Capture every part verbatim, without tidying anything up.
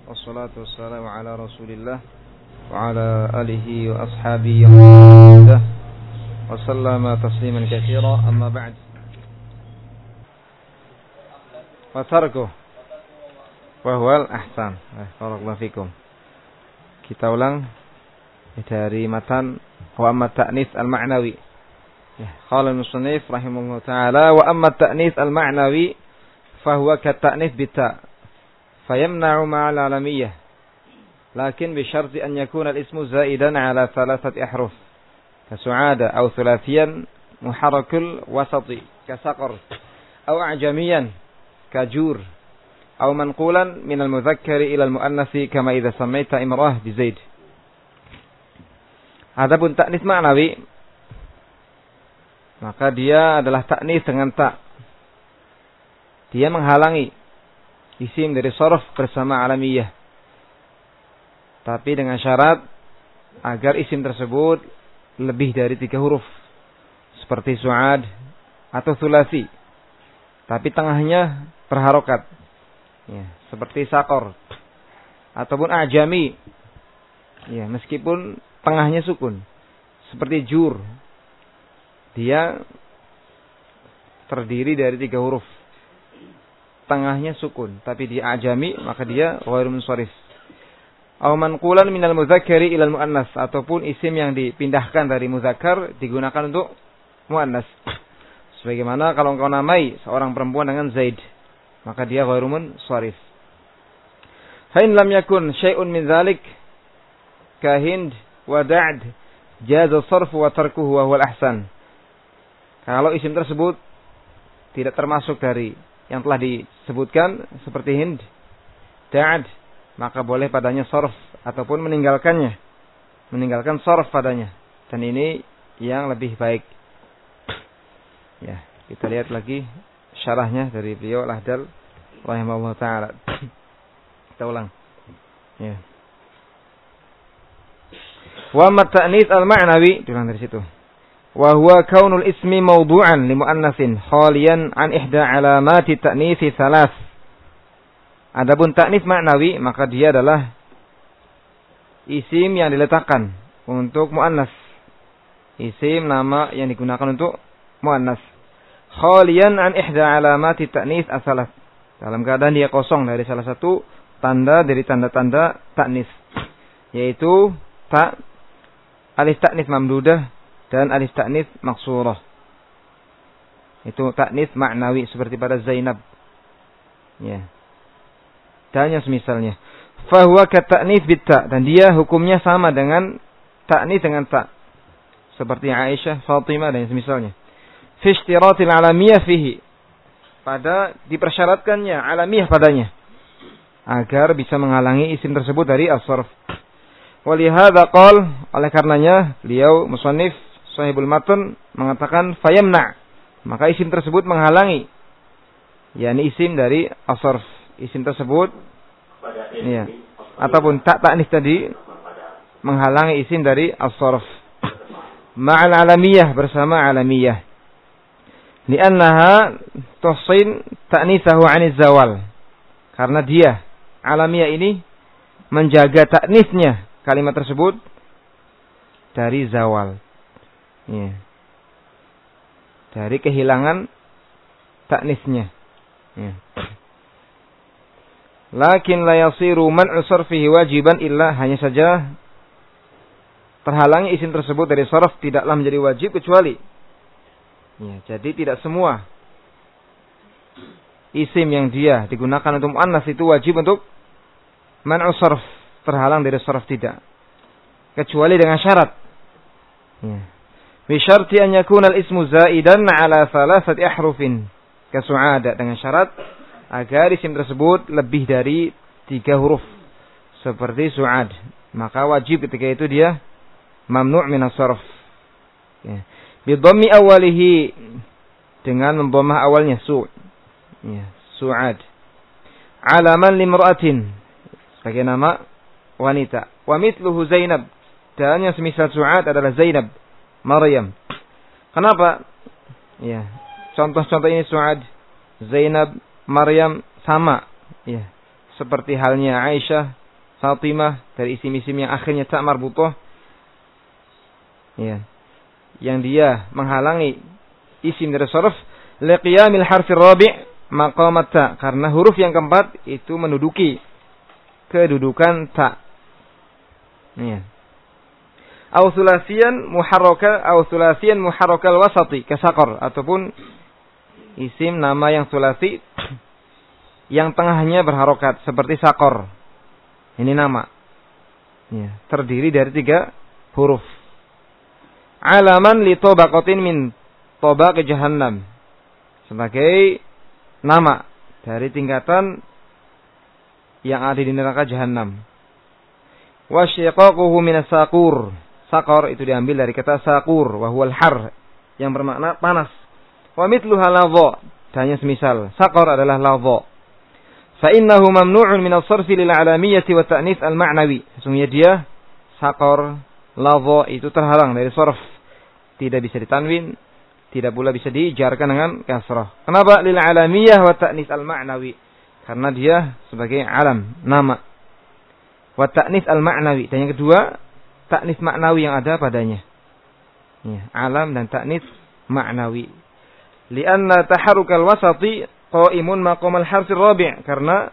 wassalatu wassalamu ala Rasulillah wa ala alihi wa ashabihi wa sallama tasliman katsira, amma ba'd. Wa tarkuh wa huwal ahsan. Barakallahu fikum. Kita ulang dari matan wa amma ta'nis al-ma'nawi. Qala al-musannif rahimahullah ta'ala wa amma ta'nis al-ma'nawi fa huwa ka ta'nis bi-ta' fayamna'u ma'al 'alamiyyah lakin bi syarti an yakuna al-ismu zaidan 'ala thalathati ahruf ka su'ada aw thulathiyan muharrakul wasati ka saqar aw a'jamiyan ka jur aw manqulan min al-mudzakkari ila al-muannatsi kama idza samaita imrah bi zaid. Adapun ta'nis ma'nawi, maka dia adalah ta'nis dengan ta. Dia menghalangi isim dari sharaf bersama alamiyah. Tapi dengan syarat agar isim tersebut lebih dari tiga huruf. Seperti su'ad atau thulasi. Tapi tengahnya berharokat. Ya, seperti saqar. Ataupun a'jami. Ya, meskipun tengahnya sukun. Seperti jur. Dia terdiri dari tiga huruf. Tengahnya sukun, tapi dia ajami, maka dia ghairu munsharif. Aw manqulan minal mudzakkari ilal muannas, ataupun isim yang dipindahkan dari muzakkar digunakan untuk muannas. Sebagaimana kalau engkau namai seorang perempuan dengan Zaid, maka dia ghairu munsharif. Fa in lam yakun syai'un min dzalik ka Hind wa Da'd jaza sarfu wa tarkuhu wa huwal ahsan. Kalau isim tersebut tidak termasuk dari yang telah disebutkan seperti Hind, Da'ad, maka boleh padanya sarf ataupun meninggalkannya. Meninggalkan sarf padanya. Dan ini yang lebih baik. Ya, kita lihat lagi syarahnya dari beliau Al-Ahdal rahimahullah taala. Kita ulang. Ya. Wa amma ta'nits al-ma'nawi, diulang dari situ. Wa huwa kaunul ismi mawdu'an li muannatsin khaliyan an ihda alamati ta'nitsi salas. Adapun ta'nits ma'nawi, maka dia adalah isim yang diletakkan untuk muannas. Isim nama yang digunakan untuk muannas. Khaliyan an ihda alamati ta'nits as-salas. Dalam keadaan dia kosong dari salah satu tanda dari tanda-tanda ta'nits, yaitu ta, alif ta'nits mamdudah dan alif ta'nits maksurah. Itu ta'nits ma'nawi seperti pada Zainab. Ya. Dan yang semisalnya. Fa huwa ka ta'nits bit ta, dan dia hukumnya sama dengan ta'nits dengan ta. Seperti Aisyah, Fatimah dan yang semisalnya. Fi ishtiratil alamiyah fihi. Pada dipersyaratkannya alamiyah padanya agar bisa menghalangi isim tersebut dari as-sarf. Walihada qol, oleh karenanya beliau musannif Sahibul Matan mengatakan fayamna, maka isim tersebut menghalangi, yakni isim dari as-sarf. Isim tersebut ya, ataupun tak ta'nis tadi menghalangi isim dari as-sarf ma'al alamiyah, bersama alamiyah. Li'annaha tuhsin ta'nisahu 'anil zawal. Karena dia alamiyah ini menjaga ta'nisnya kalimat tersebut dari zawal. Ya. Dari kehilangan ta'nisnya. Ya. Lakin la yasiru man'u sarfihi wajiban illa, hanya saja terhalangi isim tersebut dari sarf tidaklah menjadi wajib kecuali. Ya, jadi tidak semua isim yang dia digunakan untuk muannas itu wajib untuk man'u sarf, terhalang dari sarf, tidak. Kecuali dengan syarat. Ya. Bi syarti an yakuna al-ismu zaidan 'ala thalathati ahrufin ka su'ada, dengan syarat agar isim tersebut lebih dari tiga huruf seperti su'ad, maka wajib ketika itu dia mamnu' min as-sarf. Ya. Bi dhammi awwalihi, dengan memdhammah awalnya su'. Ya, su'ad. Alaman limra'atin, sebagai nama wanita. Wa mithluhu Zainab, dan yang semisal su'ad adalah Zainab, Maryam. Kenapa? Ya, contoh-contoh ini Su'ad, Zainab, Maryam sama. Ya, seperti halnya Aisyah, Fatimah, dari isim-isim yang akhirnya ta marbutah, ya, yang dia menghalangi isim dari sharaf, liqiyamil harfir rabi' maqamat ta, karena huruf yang keempat itu menduduki kedudukan ta. Ya. Aw sulasiyan muharraka aw sulasiyan muharrakal wasati kasaqar, ataupun isim nama yang sulasi yang tengahnya berharokat seperti sakor. Ini nama. Ya, terdiri dari tiga huruf. Alaman li tabaqatin min tabaq jahannam. Sebagai nama dari tingkatan yang ada di neraka jahannam. Wa syiqaquhu min as-saqur. Saqar itu diambil dari kata saqur wa huwal har, yang bermakna panas. Wa mithluha ladha, dan semisal saqar adalah ladha. Fa innahu mamnu'un min as-sarfi lil 'alamiyyati wa ta'nits al-ma'nawi. Sesungguhnya dia saqar, ladha itu terhalang dari sarf. Tidak bisa ditanwin, tidak pula bisa dijarkan dengan kasrah. Kenapa? Lil 'alamiyyah wa ta'nits al-ma'nawi. Karena dia sebagai alam, nama. Wa ta'nits al-ma'nawi, dan yang kedua ta'nits ma'nawi yang ada padanya. Ya, alam dan ta'nits ma'nawi. Lianna taharrukal wasati qaimun maqamal harfir rabi', karena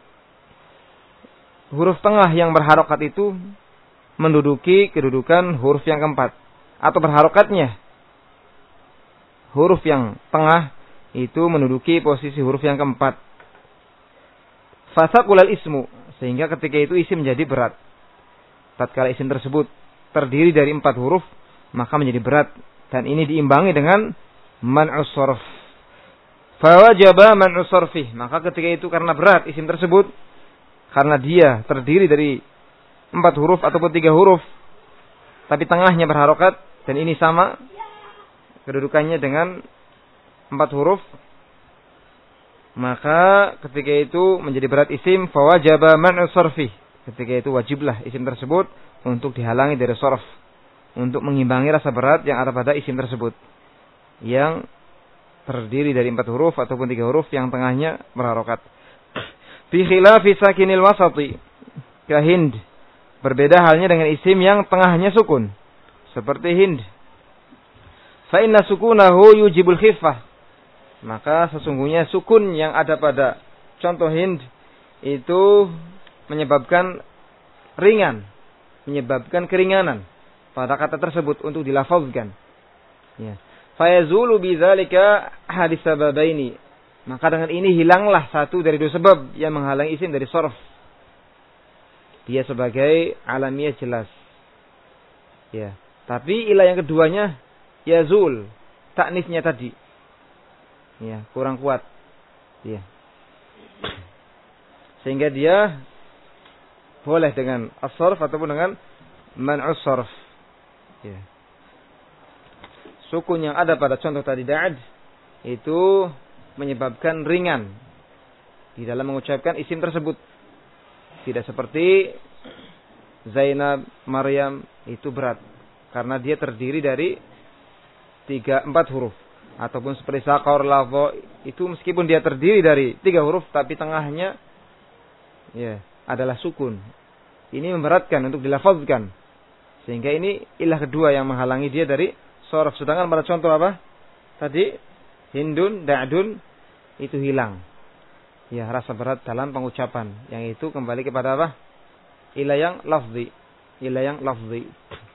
huruf tengah yang berharokat itu menduduki kedudukan huruf yang keempat, atau berharokatnya huruf yang tengah itu menduduki posisi huruf yang keempat. Fasaqulal ismu, sehingga ketika itu isim menjadi berat. Tatkala isim tersebut terdiri dari empat huruf, maka menjadi berat, dan ini diimbangi dengan man'us sarf. Fawajaba man'us sarfih, maka ketika itu karena berat isim tersebut, karena dia terdiri dari empat huruf ataupun tiga huruf, tapi tengahnya berharokat, dan ini sama kedudukannya dengan empat huruf, maka ketika itu menjadi berat isim. Fawajaba man'us sarfih, ketika itu wajiblah isim tersebut untuk dihalangi dari sarf, untuk mengimbangi rasa berat yang ada pada isim tersebut, yang terdiri dari empat huruf ataupun tiga huruf yang tengahnya berharokat. Fi khilafi sakinil wasati ka Hind, berbeda halnya dengan isim yang tengahnya sukun seperti Hind. Fa inna sukunahu yujibul khiffah, maka sesungguhnya sukun yang ada pada contoh Hind itu menyebabkan ringan, menyebabkan keringanan pada kata tersebut untuk dilafazkan. Ya. Fayazulu bidzalika hadis sababaini, maka dengan ini hilanglah satu dari dua sebab yang menghalangi isim dari sarf. Dia sebagai alamiah jelas. Ya, tapi ilah yang keduanya yazul, taknisnya tadi. Ya, kurang kuat. Ya. Sehingga dia boleh dengan as-sarf ataupun dengan man'us sarf. Ya. Sukun yang ada pada contoh tadi da'ad itu menyebabkan ringan di dalam mengucapkan isim tersebut. Tidak seperti Zainab, Maryam, itu berat karena dia terdiri dari tiga empat huruf. Ataupun seperti Saqar, Ladha, itu meskipun dia terdiri dari tiga huruf, tapi tengahnya ya adalah sukun. Ini memberatkan untuk dilafazkan, sehingga ini ilah kedua yang menghalangi dia dari sarf. Sedangkan pada contoh apa? Tadi Hindun, Da'dun itu hilang. Ya, rasa berat dalam pengucapan. Yang itu kembali kepada apa? Ilah yang lafzi. Ilah yang lafzi.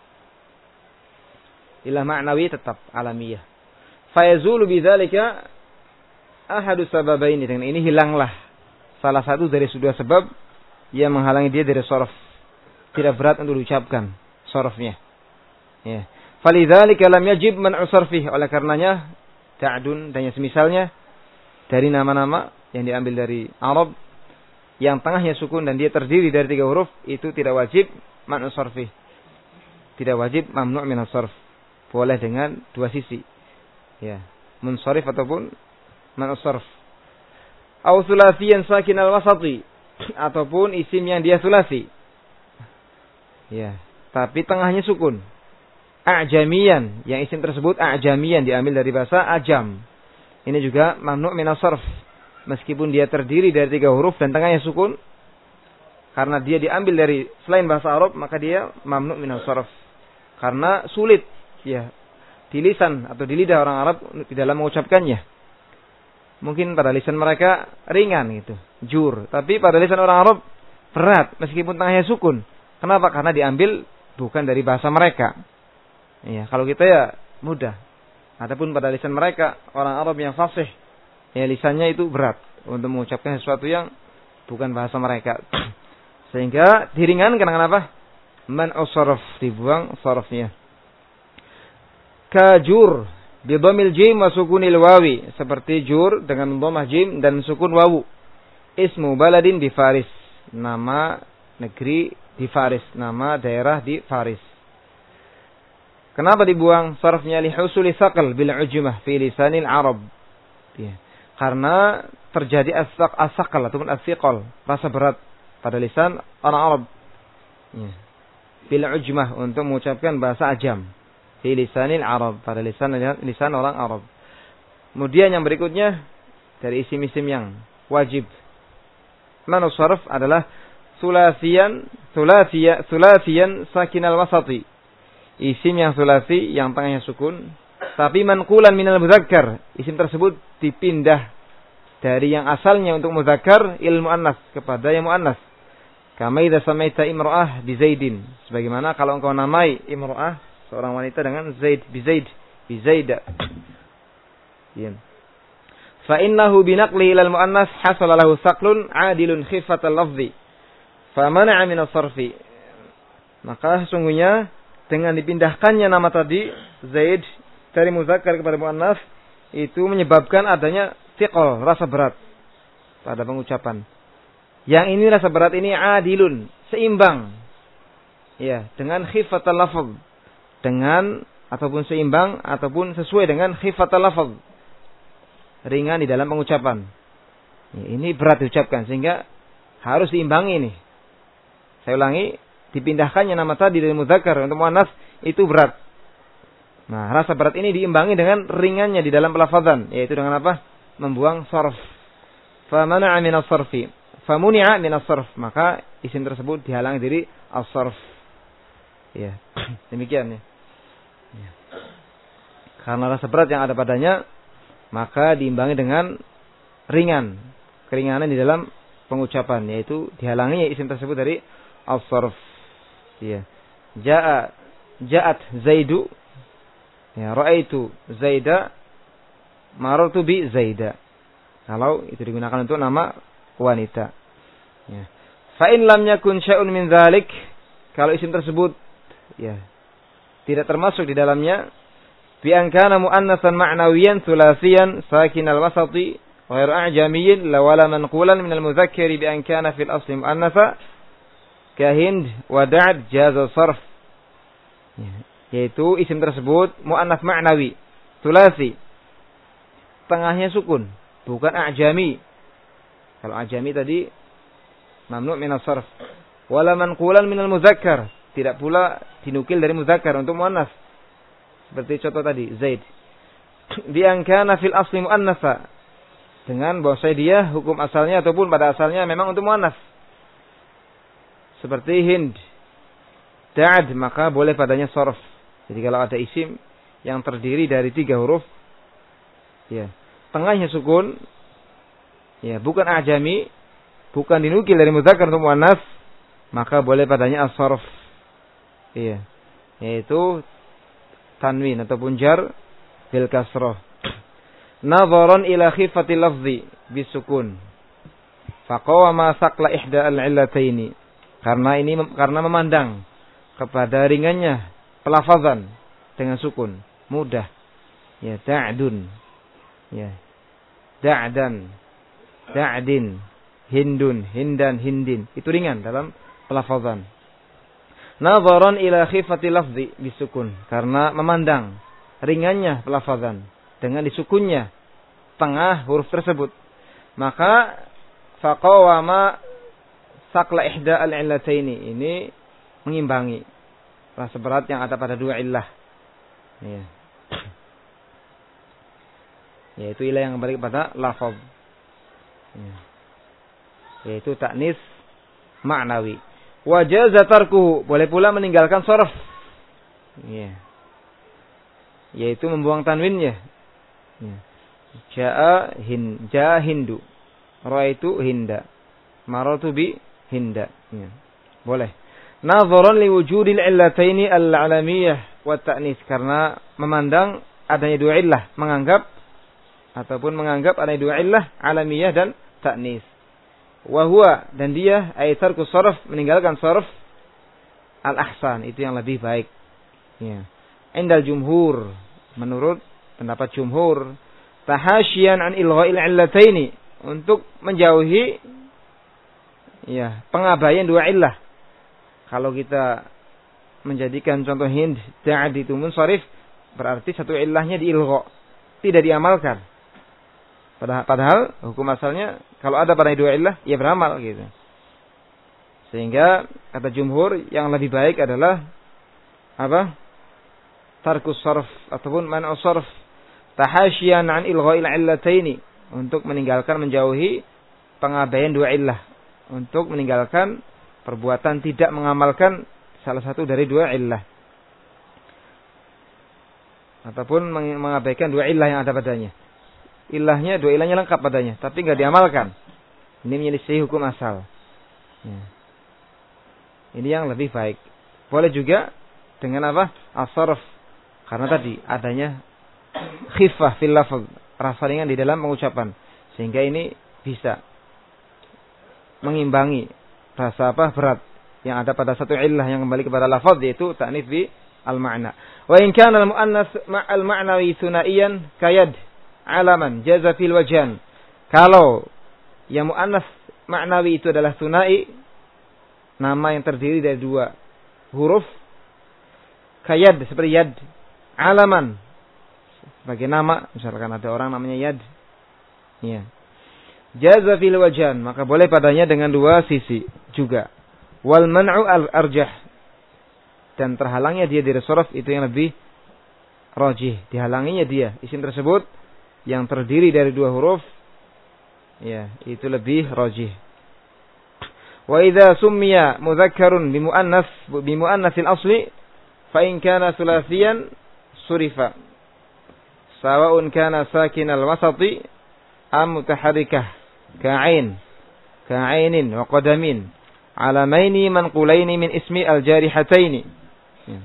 Ilah ma'nawi tetap alamiah. Fayazulu bidzalika ahadu sababaini, dengan ini hilanglah salah satu dari dua sebab yang menghalangi dia dari sarf. Tidak berat untuk diucapkan sarfnya. Ya. Falidzalika lam yajib man'u sarfih, oleh karenanya da'dun dan yang semisalnya dari nama-nama yang diambil dari Arab yang tengahnya sukun dan dia terdiri dari tiga huruf, itu tidak wajib man'u sarfih. Tidak wajib mamnu' min as-sarf. Boleh dengan dua sisi. Ya, munsharif ataupun man'u sarf. Au sulasiyan sakin al-wasati, ataupun isim yang dia sulasi. Ya, tapi tengahnya sukun. A'jamiyan, yang isim tersebut a'jamiyan diambil dari bahasa ajam. Ini juga mamnu' min as-sarf. Meskipun dia terdiri dari tiga huruf dan tengahnya sukun, karena dia diambil dari selain bahasa Arab, maka dia mamnu' minas sarf. Karena sulit ya di lisan atau di lidah orang Arab di dalam mengucapkannya. Mungkin pada lisan mereka ringan gitu, jur, tapi pada lisan orang Arab berat meskipun tengahnya sukun. Kenapa? Karena diambil bukan dari bahasa mereka. Ya, kalau kita ya mudah. Adapun pada lisan mereka, orang Arab yang fasih, ya lisannya itu berat untuk mengucapkan sesuatu yang bukan bahasa mereka. Sehingga diringankan kenapa? Man usaraf, dibuang sarafnya. Kajur bidhamil jim wa sukunil wawi, seperti jur dengan dhammah jim dan sukun wawu. Ismu baladin di Faris, nama negeri di Faris, nama daerah di Faris. Kenapa dibuang sarfnya? Li husuli saqal bil ujmah fi lisanil Arab. Ya. Karena terjadi as-saq as-saqal ataupun as-siqal, rasa berat pada lisan orang Arab. Ya. Bil ujmah, untuk mengucapkan bahasa ajam. Fi lisanil Arab, pada lisan lisan orang Arab. Kemudian yang berikutnya dari isim-isim yang wajib. Manus sarf adalah sulasiyan, sulasiya, sulasiyan sakinal wasati. Isim yang sulasi yang tengahnya sukun, tapi manqulan minal mudzakkar. Isim tersebut dipindah dari yang asalnya untuk mudzakkar il muannas kepada yang muannas. Kama idza samaita imra'ah bi Zaidin. Sebagaimana kalau engkau namai imra'ah, seorang wanita, dengan Zaid, bi Zaid, bi Zaida. Diam. Fa innahu binaqli ila al muannas hasala lahu saqlun adilun khifatal lafzi. Fa mana'a min as-sarfi. Maka sesungguhnya dengan dipindahkannya nama tadi Zaid dari muzakkar kepada muannas, itu menyebabkan adanya thiqal, rasa berat pada pengucapan. Yang ini rasa berat ini adilun, seimbang. Ya, dengan khifatul lafaz, dengan ataupun seimbang ataupun sesuai dengan khifatul lafaz. Ringan di dalam pengucapan. Ya, ini berat diucapkan sehingga harus diimbangi ini. Saya ulangi, dipindahkannya nama tadi dari muzakkar untuk muannas itu berat. Nah, rasa berat ini diimbangi dengan ringannya di dalam pelafazan, yaitu dengan apa? Membuang sarf. Fa mana'a min as-sarfi. Fa muni'a min as-sarf, maka isim tersebut dihalangi dari as-sarf. Ya, demikian ya. Ya. Karena rasa berat yang ada padanya, maka diimbangi dengan ringan, keringanan di dalam pengucapan, yaitu dihalangi isim tersebut dari as-sarf. Ya. Ja'a ja'at Zaidu. Ya, ra'aitu Zaida, marartu bi Zaida. Kalau itu digunakan untuk nama wanita. Ya. Fa in lam yakun syai'un min dzalik, kalau isim tersebut ya tidak termasuk di dalamnya, bi an kana muannasan ma'nawiyan thulatsiyan sakinal wasati ghairu a'jamiyyin la wala manqulan min al-mudzakkari bi an kana fil asli muannasa kahind wa da'd jaza sarf. Ya. Yaitu isim tersebut muannas ma'nawi, tsulasi, tengahnya sukun, bukan a'jami. Kalau a'jami tadi mamnu' min as-sarf. Wala manqulan min al-mudzakkar, tidak pula dinukil dari mudzakkar untuk muannas. Seperti contoh tadi Zaid. Bi an kana fil asli muannasa, dengan bahwa dia hukum asalnya ataupun pada asalnya memang untuk muannas. Seperti Hind, Da'ad, maka boleh padanya sarf. Jadi kalau ada isim yang terdiri dari tiga huruf, ya, tengahnya sukun, ya, bukan ajami, bukan dinukil dari mudzakkar untuk muannas, maka boleh padanya as-sarf. Iya, yaitu tanwin ataupun jar bil kasrah. Nadharan ila khifatil lafzi bisukun. Faqawama saqla ihda al-illataini. Karena ini karena memandang kepada ringannya pelafazan dengan sukun, mudah. Ya, da'dun. Ya. Da'dan. Da'din. Hindun, hindan, hindin. Itu ringan dalam pelafazan. Nadharan ila khifati lafzi bisukun. Karena memandang ringannya pelafazan dengan disukunnya tengah huruf tersebut. Maka faqawama saqla ihda al-illataini, ini mengimbangi rasa berat yang ada pada dua illah. Ya. Yaitu ilah yang kembali kepada lafaz. Ya. Yaitu ta'nis ma'nawi. Wa jaza tarkuhu, boleh pula meninggalkan sharaf. Ya. Yaitu membuang tanwinnya. Ya. Ja'a hin, ja'a hindu. Ra'aitu hinda. Maratu bi hinda. Ya. Boleh. Nadharan li wujudil illataini al-'alamiyah wa ta'nis, karena memandang adanya dua illah, menganggap ataupun menganggap adanya dua illah, alamiyah dan ta'nis. Wa huwa, dan dia ay tarku sharaf, meninggalkan sharaf, al-ahsan, itu yang lebih baik. Ya. Indal jumhur, menurut pendapat jumhur, tahasyian an ilgha'il illataini, untuk menjauhi ya pengabaian dua illah. Kalau kita menjadikan contoh hind da'ad itu munsharif, berarti satu illahnya diilgha, tidak diamalkan. Padahal, padahal hukum asalnya kalau ada pada dua illah ya beramal gitu. Sehingga kata jumhur yang lebih baik adalah apa? Tarkus sarf ataupun man'u sarf, tahasyian an ilgha'il illataini, untuk meninggalkan, menjauhi pengabaian dua illah, untuk meninggalkan perbuatan tidak mengamalkan salah satu dari dua illah, ataupun mengabaikan dua illah yang ada padanya. Ilahnya, dua ilahnya lengkap padanya, tapi nggak diamalkan. Ini menyelisih hukum asal. Ya. Ini yang lebih baik. Boleh juga dengan apa? As-sarf, karena tadi adanya khifah fil lafz, rasa ringan di dalam pengucapan, sehingga ini bisa mengimbangi rasa apa? Berat yang ada pada satu illah yang kembali kepada lafaz, yaitu ta'nits bi al-ma'na. Wa in kana al-muannas ma'al ma'nawi thunaiyan kayad alaman jaza fil wajan. Kalau yang muannas ma'nawi itu adalah thunai, nama yang terdiri dari dua huruf, kayad seperti yad, alaman sebagai nama, misalkan ada orang namanya yad. Ya. Jaza fil wajan, maka boleh padanya dengan dua sisi juga. Wal man'u al-arjah, dan terhalangnya dia dari sharaf itu yang lebih rajih. Dihalanginya dia isim tersebut yang terdiri dari dua huruf, ya, itu lebih rajih. Wa idza summiya mudzakkarun bi muannas bi muannatsil asli fa in kana thulatsiyan surifa sawa'un kana sakinal wasati am mutaharrikah ka'ain ka'ainin wa qadamin alamaini manqulaini min ismi al-jarihataini. Ya.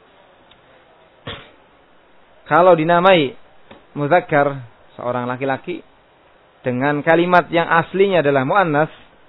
Kalau dinamai muzakkar seorang laki-laki dengan kalimat yang aslinya adalah muannas,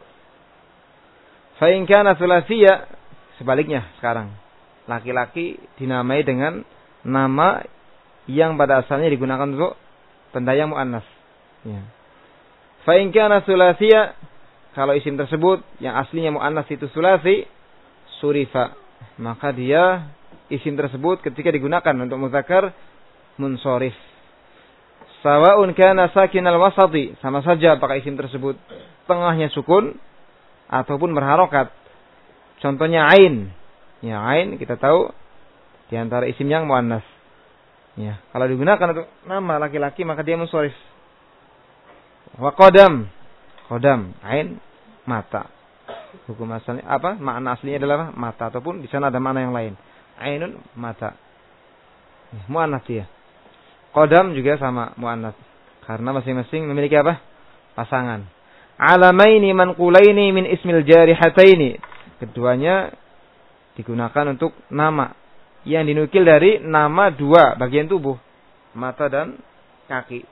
fa in kana thulatsiyya, sebaliknya sekarang laki-laki dinamai dengan nama yang pada asalnya digunakan untuk benda yang muannas. Ya. Fa in kana thulatsiyya, kalau isim tersebut yang aslinya muannas itu sulasi, surifa, maka dia isim tersebut ketika digunakan untuk muzakkar munsharif. Sawa'un kana sakinal wasati, sama saja apakah isim tersebut tengahnya sukun ataupun berharokat. Contohnya ain. Ya, ain kita tahu di antara isim yang muannas. Ya, kalau digunakan untuk nama laki-laki maka dia munsharif. Wa qadam, qadam, ain, mata. Hukum asalnya apa? Makna aslinya adalah mata, ataupun di sana ada makna yang lain. Ainun, mata. Ya, muannas dia. Qadam juga sama muannas, karena masing-masing memiliki apa? Pasangan. Alamaini manqulaini min ismil jarihataini. Keduanya digunakan untuk nama yang dinukil dari nama dua bagian tubuh, mata dan kaki.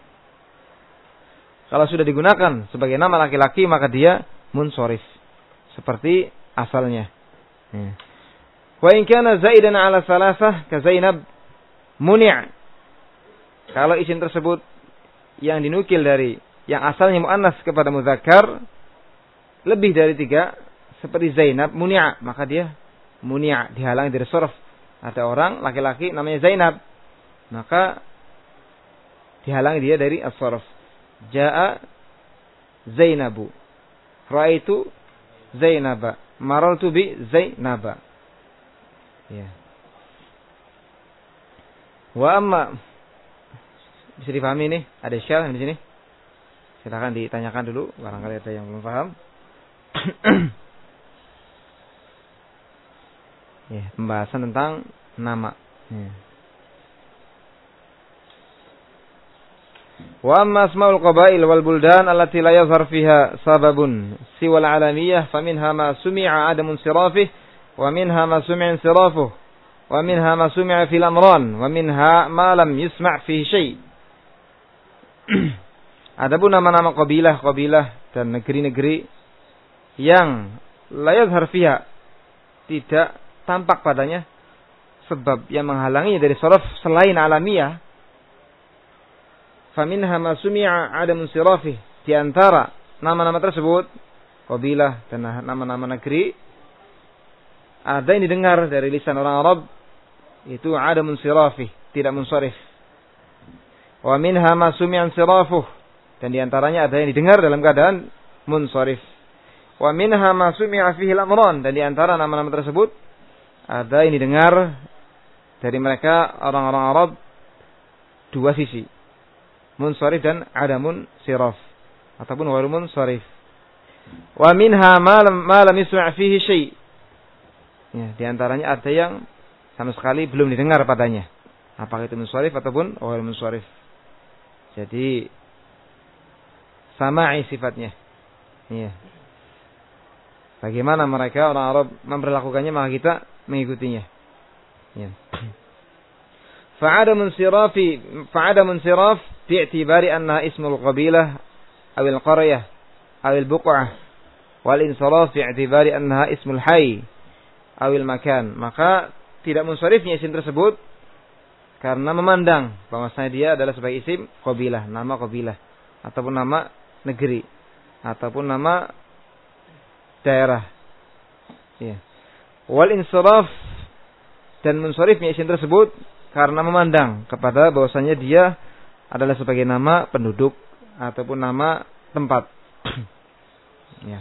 Kalau sudah digunakan sebagai nama laki-laki maka dia munsharif seperti asalnya. Wa in kana zaidan ala salasah ka Zainab muni'. Kalau isim tersebut yang dinukil dari yang asalnya muannas kepada muzakkar lebih dari tiga, seperti Zainab muni', maka dia muni', dihalangi dari sharaf. Ada orang laki-laki namanya Zainab, maka dihalangi dia dari as-sharaf. Jaa Zainabu, ra'aitu Zainaba, marartu bi Zainaba. Ya. Wa amma, bisa dipahami ini? Ada syarah di sini? Silakan ditanyakan dulu, barangkali ada yang belum paham. Ya, pembahasan tentang nama. Ya. Wa amma asmaul qabail wal buldan allati la yazhar fiha sababun siwal alamiyah faminha ma sumi'a adamun sirafih wa minha ma sumi'a sirafuh wa minha ma sumi'a fil amran wa minha ma lam yusma' fihi syai'. Adapun nama-nama qabilah-qabilah dan negeri-negeri yang la yazhar fiha, tidak tampak padanya sebab yang menghalanginya dari sharaf selain alamiah, faminha ma sumi'a adamun sirafih, di antara nama-nama tersebut qabilah dan nama-nama negeri ada yang didengar dari lisan orang Arab itu adamun sirafih, tidak munsharif. Wa minha ma sumi'a sirafuh, dan di antaranya ada yang didengar dalam keadaan munsharif. Wa minha ma sumi'a fihi al-amran, dan di antara nama-nama tersebut ada yang didengar dari mereka orang-orang Arab dua sisi, munsharif dan adamun siraf ataupun ghairu munsharif. Wa minha ma lam ma lam yusma' fihi syai'. Ya, di antaranya ada yang sama sekali belum didengar padanya, apakah itu munsharif ataupun ghairu munsharif. Jadi sama'i sifatnya. Iya. Bagaimana mereka orang Arab memperlakukannya, maka kita mengikutinya. Ya. Fa'adamun sirafi fa'adamun siraf bi'tibari annaha ismul qabilah awil qaryah awil buq'ah wal insaraf bi'tibari annaha ismul hayy awil makan. Maka tidak munsharifnya isim tersebut karena memandang bahwasanya dia adalah sebagai isim qabilah, nama qabilah ataupun nama negeri ataupun nama daerah. Ya. Wal insaraf, dan munsharifnya isim tersebut karena memandang kepada bahwasanya dia adalah sebagai nama penduduk ataupun nama tempat. Ya.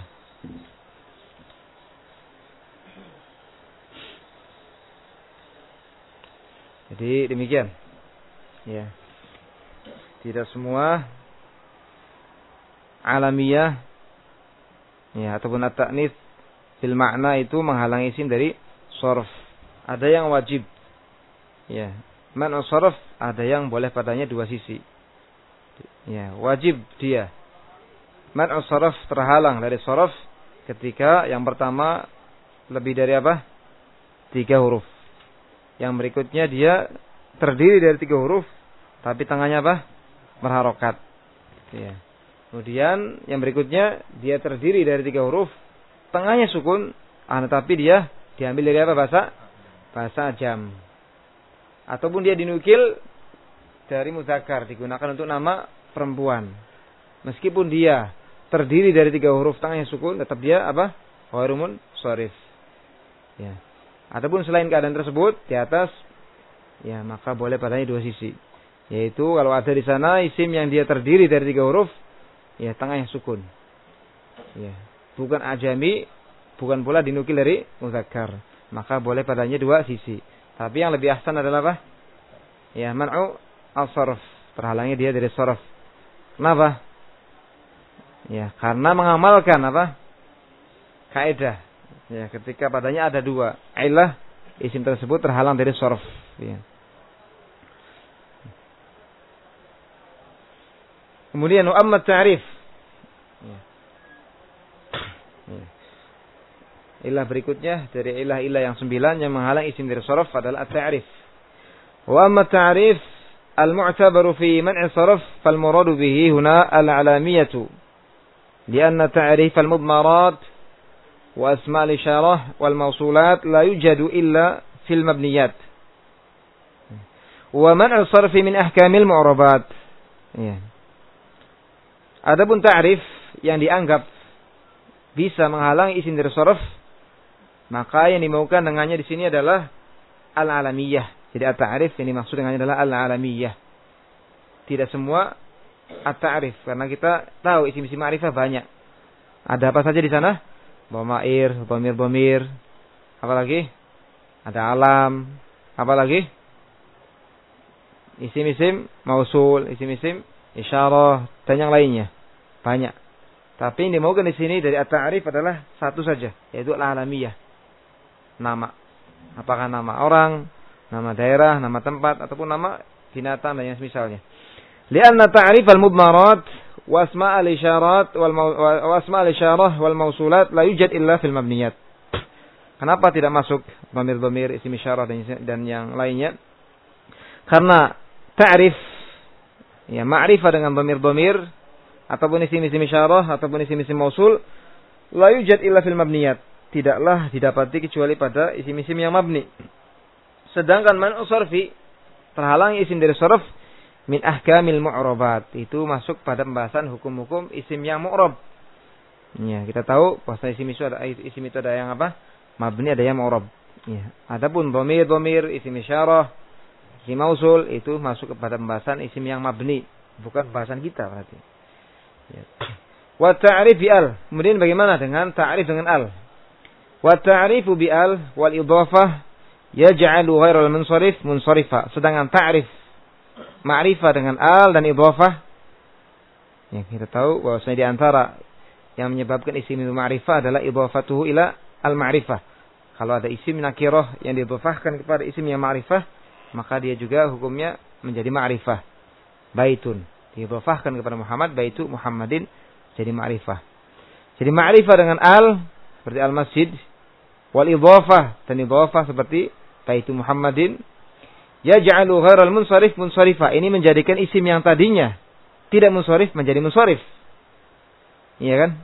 Jadi demikian. Ya. Tidak semua alamiah ya ataupun at-ta'nits bil makna itu menghalangi isim dari sharaf. Ada yang wajib. Ya, man'u sharaf ada yang boleh padanya dua sisi. Ya, wajib dia. Man'u sharaf terhalang dari sharaf ketika yang pertama lebih dari apa? Tiga huruf. Yang berikutnya dia terdiri dari tiga huruf tapi tengahnya apa? Berharokat. Ya. Kemudian yang berikutnya dia terdiri dari tiga huruf, tengahnya sukun, ah, tetapi dia diambil dari apa bahasa? Bahasa Ajam. Ataupun dia dinukil dari muzakkar, digunakan untuk nama perempuan. Meskipun dia terdiri dari tiga huruf, tengahnya sukun, tetap dia apa? Ghairu munsharif. Ya. Ataupun selain keadaan tersebut di atas, ya maka boleh padanya dua sisi. Yaitu kalau ada di sana isim yang dia terdiri dari tiga huruf, ya tengahnya sukun. Ya, bukan ajami, bukan pula dinukil dari muzakkar. Maka boleh padanya dua sisi. Tapi yang lebih ahsan adalah apa? Ya, man'u al-sharf, terhalangnya dia dari sharaf. Kenapa? Ya, karena mengamalkan apa? Kaidah. Ya, ketika padanya ada dua ilah, isim tersebut terhalang dari sharaf. Ya. Kemudian amma ta'rif. Ya. Ya. Ilah berikutnya dari ilah-ilah yang sembilan yang menghalang isim dari sharaf adalah at-ta'rif. Wa amma ta'rif al-mu'tabaru fi man'i sharaf fal muradu bihi huna al-alamiyatu. Lianna ta'rif al-mudmarat wa asma' al-isharah wal mawsulat la yujadu illa fil mabniyat. Wa man'u sharf min ahkamil mu'rabat. Ya. Adapun ta'rif yang dianggap bisa menghalangi isim dari sharaf, maka yang dimaukan dengannya di sini adalah al-alamiyah. Jadi at-ta'rif yang dimaksud dengannya adalah al-alamiyah. Tidak semua at-ta'rif, karena kita tahu isim-isim ma'rifah banyak. Ada apa saja di sana? Dhamair, dhamir-dhamir, apa lagi? Ada alam, apa lagi? Isim-isim mausul, isim-isim isyarah dan yang lainnya. Banyak. Tapi yang dimaukan di sini dari at-ta'rif adalah satu saja, yaitu al-alamiyah. Nama. Apakah nama orang, nama daerah, nama tempat, ataupun nama binatang dan yang semisalnya. Lianna ta'rif al-mudmarat wa asma' al-isyarat wal wa asma' al-isyarah wal mausulat la yujad illa fil mabniyat. Kenapa tidak masuk dhamir-dhamir, isim isyarah dan, dan yang lainnya? Karena ta'rif, ya, ma'rifah dengan dhamir-dhamir ataupun isim-isim isyarah ataupun isim-isim mausul la yujad illa fil mabniyat, tidaklah didapati kecuali pada isim-isim yang mabni. Sedangkan man usarfi, terhalang isim dari sarf, min ahkamil mu'rabat, itu masuk pada pembahasan hukum-hukum isim yang mu'rab. Ya, kita tahu bahasa isim itu ada isim itu ada yang apa? Mabni, ada yang mu'rab. Ya, adapun dhamir-dhamir, isim isyarah, isim mausul itu masuk kepada pembahasan isim yang mabni, bukan pembahasan kita berarti. Ya. Wa ta'rif bi al. Kemudian bagaimana dengan ta'rif dengan al? Wa ta'rifu bi al wal idhafah yaj'alu ghairal munsharif munsarifa. Sedangkan ta'rif, ma'rifah dengan al dan idhafah, ya, kita tahu bahwasanya di antara yang menyebabkan isim itu ma'rifah adalah idhafatuhu ila al-ma'rifah. Kalau ada isim nakirah yang diidhafahkan kepada isim yang ma'rifah, maka dia juga hukumnya menjadi ma'rifah. Baitun diidhafahkan kepada Muhammad, baitu Muhammadin, jadi ma'rifah. Jadi ma'rifah dengan al seperti al-masjid, wal idhafah dan idhafah seperti baitu Muhammadin, yaj'alu ghairal munsharif munsharifah. Ini menjadikan isim yang tadinya tidak munsharif menjadi munsharif. Iya kan?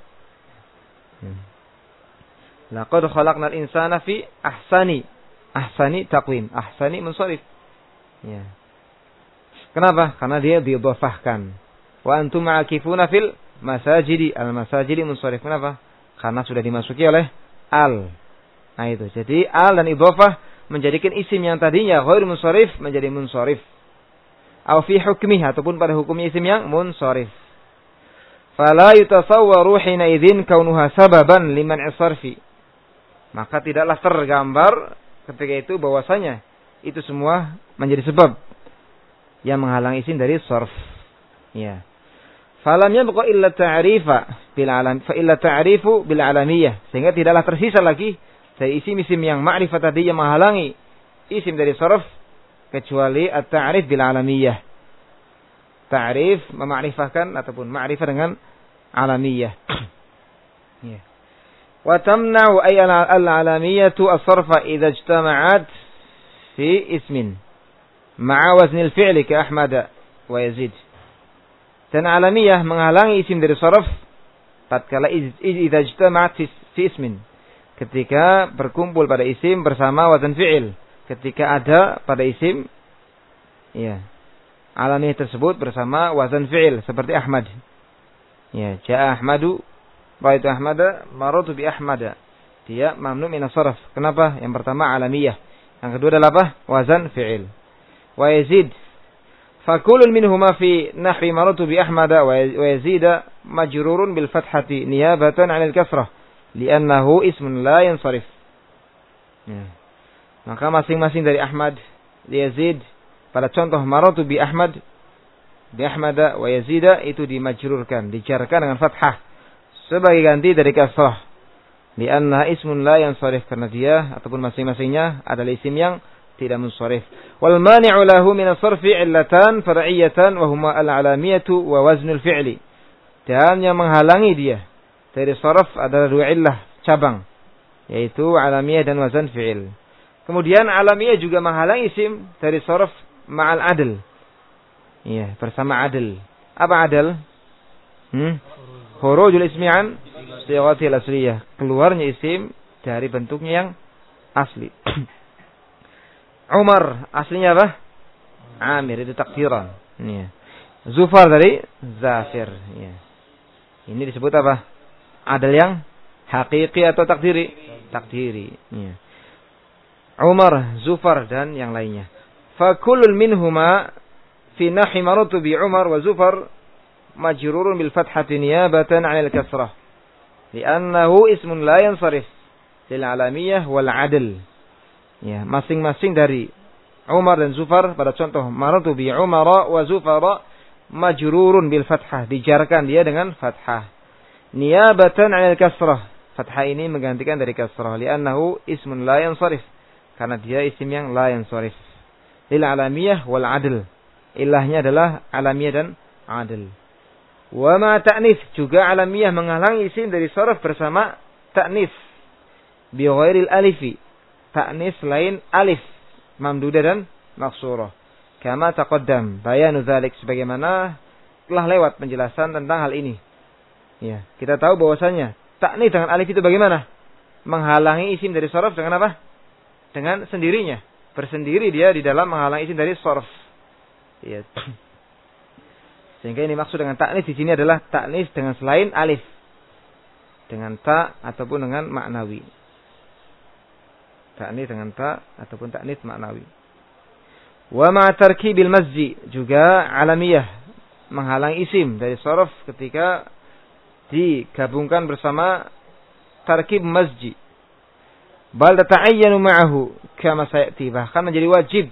Laqad khalaqnal insana fi ahsani ahsani taqwim. Ahsani munsharif. Ya. Kenapa? Karena dia diidhafahkan. Wa antum ma'akifuna fil masajidi. Al-masajidi munsharif. Kenapa? Karena sudah dimasuki oleh al. Nah itu. Jadi al dan idhafah menjadikan isim yang tadinya ghair munsharif menjadi munsharif. Aw fi hukmih, ataupun pada hukumnya isim yang munsharif. Fala yutasawwaru hina idzin kaunuha sababan liman isarfi. Maka tidaklah tergambar ketika itu bahwasanya itu semua menjadi sebab yang menghalangi isim dari sarf. Ya. Falam yabqa illa ta'rifa bil alam fa illa ta'rifu bil alamiyah, sehingga tidaklah tersisa lagi dari isim-isim yang ma'rifah tadi yang menghalangi isim dari sarf kecuali at-ta'rif bil alamiyah. Ta'rif memakrifahkan ataupun ma'rifah dengan alamiyah. Ya. Wa tamna'u ay al-alamiyatu as-sarfa idza ijtama'at fi ismin ma'a waznil fi'li ka Ahmad wa Yazid. Dan alamiyah menghalangi isim dari sarf tatkala idza ijtama'at fi ismin, ketika berkumpul pada isim bersama wazan fi'il, ketika ada pada isim, ya, alamiyah tersebut bersama wazan fi'il seperti Ahmad. Ya, ja'a Ahmadu, ra'aitu Ahmada, marartu bi Ahmada. Dia mamnu min as-sarf. Kenapa? Yang pertama alamiyah. Yang kedua adalah apa? Wazan fi'il. Wa Yazid, fa kullun minhuma fi nahwi marartu bi Ahmada wa Yazid majrurun bil fathati niyabatan 'anil kasrah li'annahu ismun la yansarif. Ya. Maka masing-masing dari Ahmad, Yazid, pada contoh marartu bi Ahmad, bi Ahmada wa Yazida, itu dimajrurkan, dijarkan dengan fathah sebagai ganti dari kasrah. Lianna ismun la yansarif, karena dia ataupun masing-masingnya adalah isim yang tidak munsharif. Wal mani'u lahu min as-sarfi 'illatan far'iyatan wa huma al-alamiyatu wa waznul fi'li. Dan yang menghalangi dia dari sarf adalah dua illah cabang, yaitu alamiyah dan wazan fi'il. Kemudian alamiyah juga menghalangi isim dari sarf ma'al adl. Iya, bersama adl. Apa adl? Hmm? Khurujul ismi an sighatil asliyah. Keluarnya isim dari bentuknya yang asli. Umar aslinya apa? Amir, itu takdiran. Iya. Zufar dari Zafir. Iya. Ini disebut apa? Adl yang hakiki atau takdiri? Takdiri. Iya. Umar, Zufar dan yang lainnya. Fa kullun minhuma fi nahwi marartu bi Umar wa Zufar majrurun bil fathati niyabatan 'anil kasrah li'annahu ismun la yansarif lil alamiyah wal 'adl. Ya, masing-masing dari Umar dan Zufar pada contoh marartu bi Umar wa Zufar majrurun bil fathah, dijarkan dia dengan fathah niyabatan 'anil kasrah. Fathah ini menggantikan dari kasrah li'annahu ismun la yansarif, karena dia isim yang la yansharif. Lil alamiyah wal adl. Ilahnya adalah alamiyah dan adl. Wa ma ta'nis, juga alamiyah menghalangi isim dari sharaf bersama ta'nis. Bi ghairil alifi. Ta'nis lain alif, mamdudah dan maksurah. Kama taqaddam bayanu dzalik, sebagaimana telah lewat penjelasan tentang hal ini. Ya, kita tahu bahwasanya ta'nis dengan alif itu bagaimana? Menghalangi isim dari sharaf dengan apa? Dengan sendirinya. Bersendiri dia di dalam menghalangi isim dari sharaf. Ya. Sehingga ini maksud dengan ta'nis di sini adalah ta'nis dengan selain alif. Dengan ta ataupun dengan maknawi. Ta'nis dengan ta ataupun ta'nis maknawi. Wa ma tarkibil mazji, juga alamiyah menghalangi isim dari sharaf ketika digabungkan bersama tarkib mazji. Bal tata'ayyanu ma'ahu kama sayati, bahkan menjadi wajib.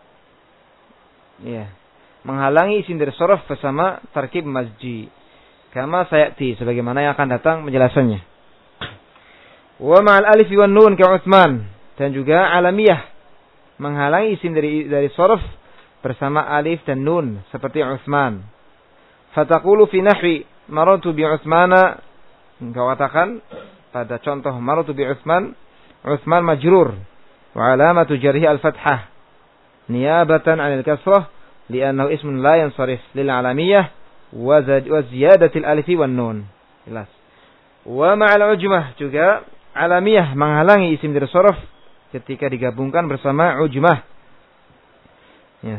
Ya, menghalangi isim dari sharaf bersama tarkib mazji. Kama sayati, sebagaimana yang akan datang penjelasannya. Wa ma'al alif wan nun ka Utsman, dan juga alamiyah menghalangi isim dari dari sharaf bersama alif dan nun seperti Utsman. Fataqulu fi nahwi maratu bi Utsmana, engkau katakan pada contoh maratu bi Utsman, Utsman majrur wa alamatu jarhi al-fathah niyabatan 'anil kasrah li'annahu ismun la yansharif lil alamiyah wa ziyadatil alif wan nun. Jelas. Wa ma'al ujmah, juga alamiyah menghalangi isim dari sharaf ketika digabungkan bersama ujmah. Ya.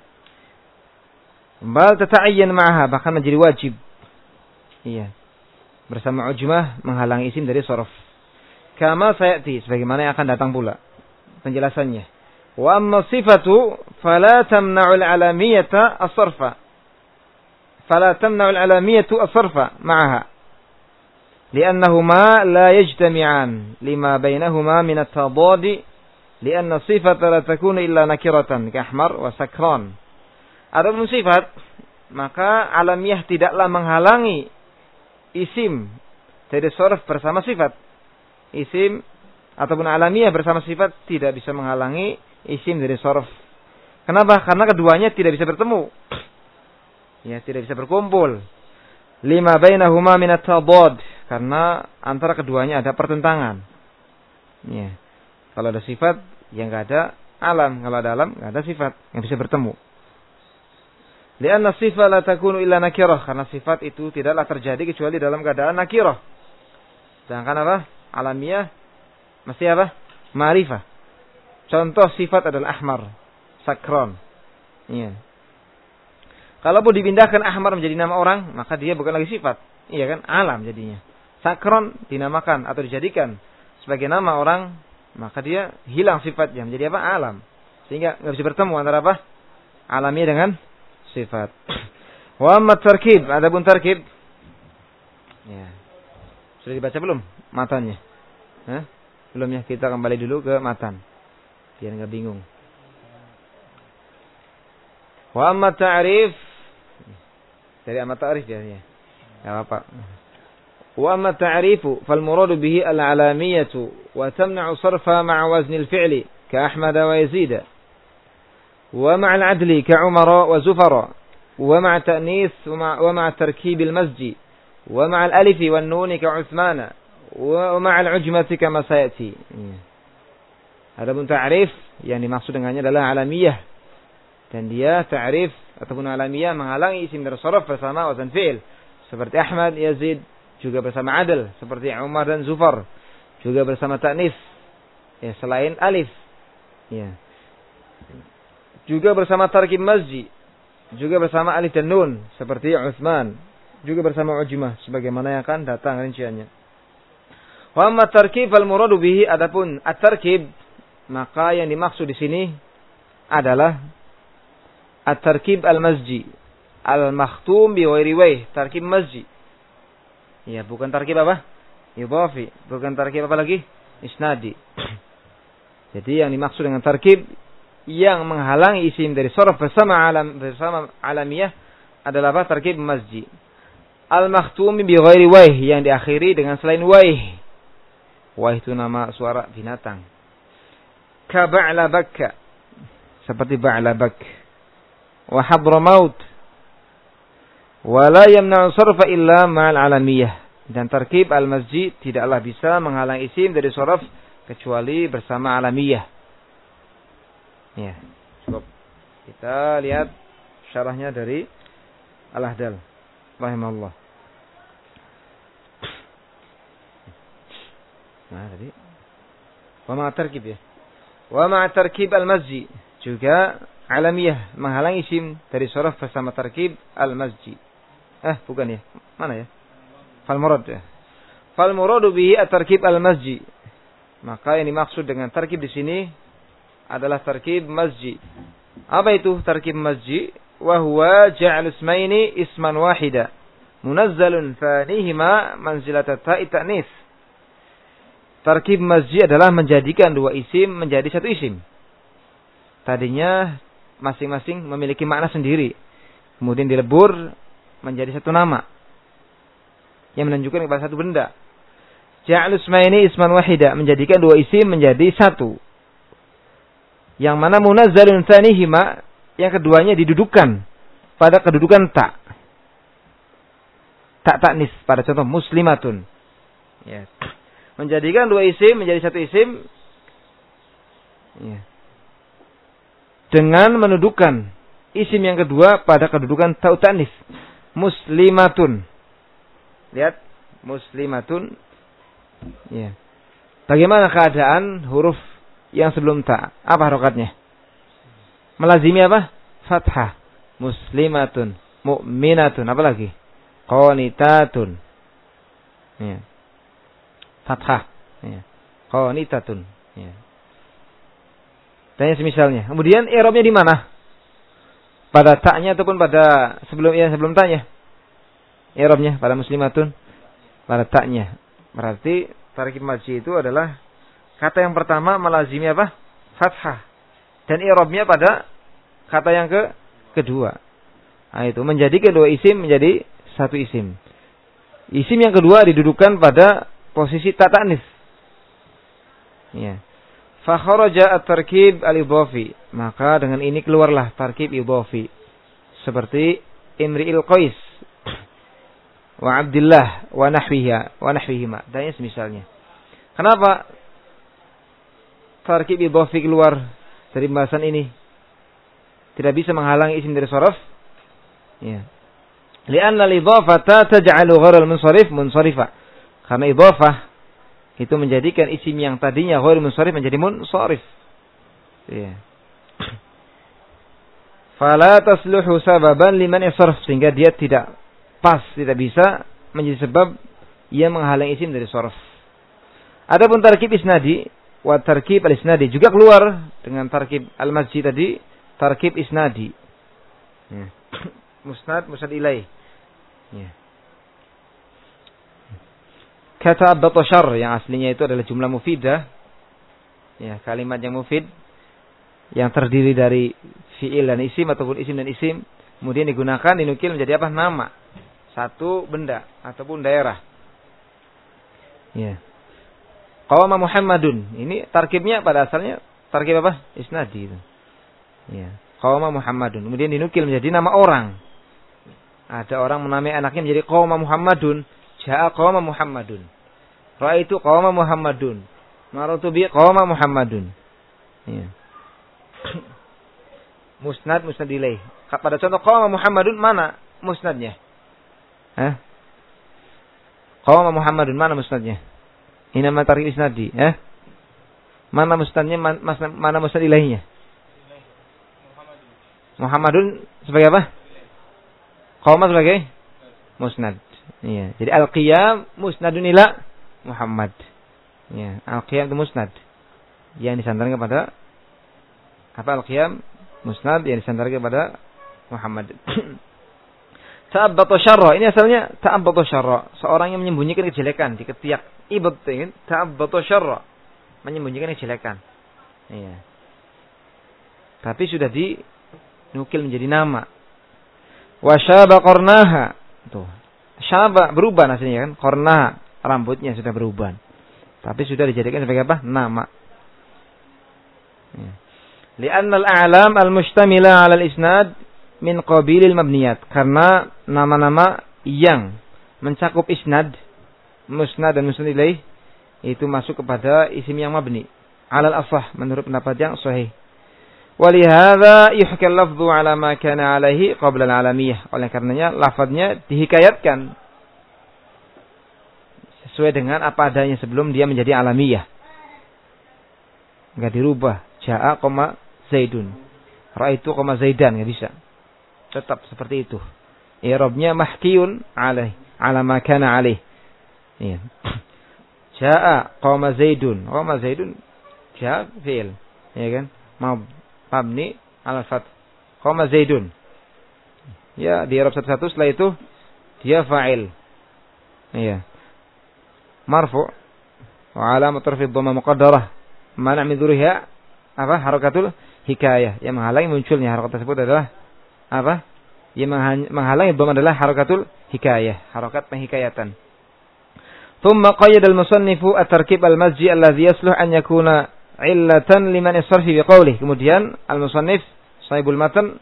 Bal tata'ayyan ma'aha, bahkan menjadi wajib. Iya. Bersama ujmah menghalangi isim dari sharaf. Kama sayati, sebagaimana yang akan datang pula penjelasannya. Wa amma sifatu fala tamna'ul alamiyata as-sarfa. Fala tamna'ul alamiyatu as-sarfa ma'aha. لأنهما لا يجتمعان لما بينهما من التضاد لأن الصفة لا تكون إلا نكرة كأحمر وسكران. Adapun sifat, maka alamiyah tidaklah menghalangi isim dari sharaf bersama sifat. Isim ataupun alamiyah bersama sifat tidak bisa menghalangi isim dari sharaf. Kenapa? Karena keduanya tidak bisa bertemu. Ya, tidak bisa berkumpul. Lima bainahuma min at-tadad, karena antara keduanya ada pertentangan. Ya. Kalau ada sifat, yang enggak ada alam. Kalau ada alam, enggak ada sifat yang bisa bertemu. Lianna sifat la takunu illa nakirah, karena sifat itu tidaklah terjadi kecuali dalam keadaan nakirah. Sedangkan apa? Alamiah mesti apa? Ma'rifah. Contoh sifat adalah ahmar, sakron. Iya. Kalaupun dipindahkan ahmar menjadi nama orang, maka dia bukan lagi sifat. Iya kan? Alam jadinya. Sakron dinamakan atau dijadikan sebagai nama orang, maka dia hilang sifatnya menjadi apa? Alam. Sehingga enggak bisa bertemu antara apa? Alamiah dengan sifat. Wa amma tarkib, adapun tarkib. Ya. Sudah dibaca belum matanya? Hah? Belum ya, kita kembali dulu ke matan. Biar enggak bingung. Wa amma ta'rif, dari amma ta'rif ya. Ya. Enggak apa-apa. Wa amma ta'rifu fal muradu bihi al-alamiyatu wa tamna'u sarfa ma'a wazni al-fi'li ka Ahmad wa Yazid. ومع العدل كعمر وزفر ومع التأنيث ومع التركيب المزجي ومع الألف والنون كعثمان ومع العجمة كما سيأتي. Adapun ta'rif yang dimaksud dengannya adalah alamiyah, dan dia ta'rif ataupun alamiyah menghalangi isim dari sharaf bersama wazan fi'il seperti Ahmad, Yazid, juga bersama adl seperti Umar dan Zufar, juga bersama ta'nis ya selain alif ya, juga bersama tarkib mazji, juga bersama alif dan nun seperti Utsman, juga bersama ujmah sebagaimana yang akan datang rinciannya. Wa amma tarkib al muradu bihi, adapun at-tarkib maka yang dimaksud di sini adalah at-tarkib al-mazji al-makhtum bi ghairi wajh, tarkib mazji. Ya, bukan tarkib apa? Idhafi, bukan tarkib apa lagi? Isnadi. Jadi yang dimaksud dengan tarkib yang menghalangi isim dari sharaf bersama alam bersama alamiyah adalah apa? Tarkib mazji. Al-makhtumi bi ghairi wajh, yang diakhiri dengan selain wajh. Wajh itu nama suara binatang. ka ba'labak, seperti ba'labak, wa hadramaut, wa la yamna'u sarfa illa ma'al alamiyah. Dan tarkib al-masjid tidaklah bisa menghalang isim dari sharaf kecuali bersama alamiyah. Ya, cukup. Kita lihat syarahnya dari Al-Ahdal rahimahullah. Nah, tadi wa ma'a tarkib ya. Wa ma'a tarkib al-masjid juga alamiyah menghalang isim dari sharaf bersama tarkib al-masjid. Eh, bukan ya. Mana ya? Fal murad ya. Fal muradu bihi at-tarkib al-masjid. Maka yang dimaksud dengan tarkib di sini adalah tarkib masjid. Apa itu tarkib masjid? Wa huwa ja'al ismaini isman wahida munazzalun thanihima manzilata ta'i ta'nis. Tarkib masjid adalah menjadikan dua isim menjadi satu isim. Tadinya masing-masing memiliki makna sendiri. Kemudian dilebur menjadi satu nama yang menunjukkan kepada satu benda. Ja'al ismaini isman wahida, menjadikan dua isim menjadi satu. Yang mana munazzalun tsanihima, yang keduanya didudukan pada kedudukan tak. Tak taknis pada contoh muslimatun. Ya. Menjadikan dua isim menjadi satu isim. Ya. Dengan mendudukan isim yang kedua pada kedudukan tak taknis. Muslimatun. Lihat, muslimatun. Ya. Bagaimana keadaan huruf yang sebelum ta? Apa harokatnya? Melazimi apa? Fathah. Muslimatun, mu'minatun, apa lagi? Qanitatun. Ya. Fathah. Ya. Qanitatun. Ya. Dan yang semisalnya. Kemudian i'rabnya di mana? Pada ta'nya ataupun pada sebelum yang sebelum ta'nya? I'rabnya pada muslimatun pada ta'nya. Berarti tarkib masjid itu adalah kata yang pertama melazimi apa? Fathah. Dan i'rabnya pada kata yang ke kedua. Nah, itu menjadikan dua isim menjadi satu isim. Isim yang kedua didudukan pada posisi ta ta'nis. Ya. Fa kharaja at-tarkib al-idhafi. Maka dengan ini keluarlah tarkib idhafi. Seperti Imri'il Qais wa Abdullah wa nahwiha wa nahwihima, dan semisalnya. Kenapa tarkib idhafi keluar dari pembahasan ini? Tidak bisa menghalangi isim dari sharaf. Ya. Li'anna al-idhafata taj'alu ghairal munsharif munsarifa. Karena idhafah itu menjadikan isim yang tadinya ghair munsharif menjadi munsharif. Ya. Fala tasluhu sababan liman yasraf, sehingga dia tidak pas, tidak bisa menjadi sebab ia menghalangi isim dari sharaf. Adapun tarkib isnadi wa tarkib al-isnadi juga keluar dengan tarkib al-masjid tadi, tarkib isnadi. Ya. Musnad, musnad ilaih. Ya. Kata abbatashar yang aslinya itu adalah jumlah mufidah. Ya, kalimat yang mufid yang terdiri dari fi'il dan isim ataupun isim dan isim, kemudian digunakan dinukil menjadi apa? Nama satu benda ataupun daerah. Ya. Qawama Muhammadun. Ini tarkibnya pada asalnya tarkib apa? Isnadi itu. Ya. Qawama Muhammadun. Kemudian dinukil menjadi nama orang. Ada orang menamai anaknya menjadi Qawama Muhammadun. Ja'a Qawama Muhammadun. Ra'aitu Qawama Muhammadun. Maratu bi Qawama Muhammadun. Ya. Musnad, musnad ilaih. Pada contoh Qawama Muhammadun, mana musnadnya? Hah? Qawama Muhammadun, mana musnadnya? Ini nama tarikh isnadi, eh? Mana musnadnya, mana musnad ilaihnya? Muhammadun sebagai apa? Qawama sebagai musnad. Iya. Jadi al-qiyam musnadun ila Muhammad. Ya, al-qiyam itu musnad yang disandarkan kepada apa? Al-qiyam musnad yang disandarkan kepada Muhammad. Ta'abbatu syarra, ini asalnya ta'abbatu syarra, seorang yang menyembunyikan kejelekan di ketiak. Ibad ini ta'abbatu syarra, menyembunyikan kejelekan. Iya. Tapi sudah dinukil menjadi nama. Wa syaba qarnaha. Tuh. Syaba berubah aslinya kan? Qarnaha, rambutnya sudah berubah. Tapi sudah dijadikan sebagai apa? Nama. Li'anna al-a'lam al-mustamila 'ala al-isnad min qabilil mabniyat. Karena nama-nama yang mencakup isnad, musnad dan musnad ilaih itu masuk kepada isim yang mabni 'ala al-ashah menurut pendapat yang sahih. Walihada yuhkal lafdhu 'ala ma kana 'alaihi qabla al-'alamiyah. Oleh karenanya lafadznya dihikayatkan sesuai dengan apa adanya sebelum dia menjadi alamiyah. Enggak dirubah. Ja'a koma Zaidun. Ra'aitu koma Zaidan, enggak bisa. Tetap seperti itu. I'rabnya mahkiyun alaih, ala ma kana alaih. Iya. Ja'a koma Zaidun. Koma Zaidun ja'a fi'il. Ya kan? Mabni ala fath. Koma Zaidun. Ya, di i'rab satu-satu, setelah itu dia fa'il. Iya. Marfu' wa alamat raf'i dhamma muqaddarah mana' min dzuriha apa harakatul hikayah, yang menghalangi munculnya harakat tersebut adalah apa, yang menghalangi dhamma adalah harakatul hikayah, harakat penghikayatan. Thumma qayyada al-musannifu at-tarkib al-mazji alladhi yasluh an yakuna illatan liman isarfi biqaulih. Kemudian al-musannif sahibul matan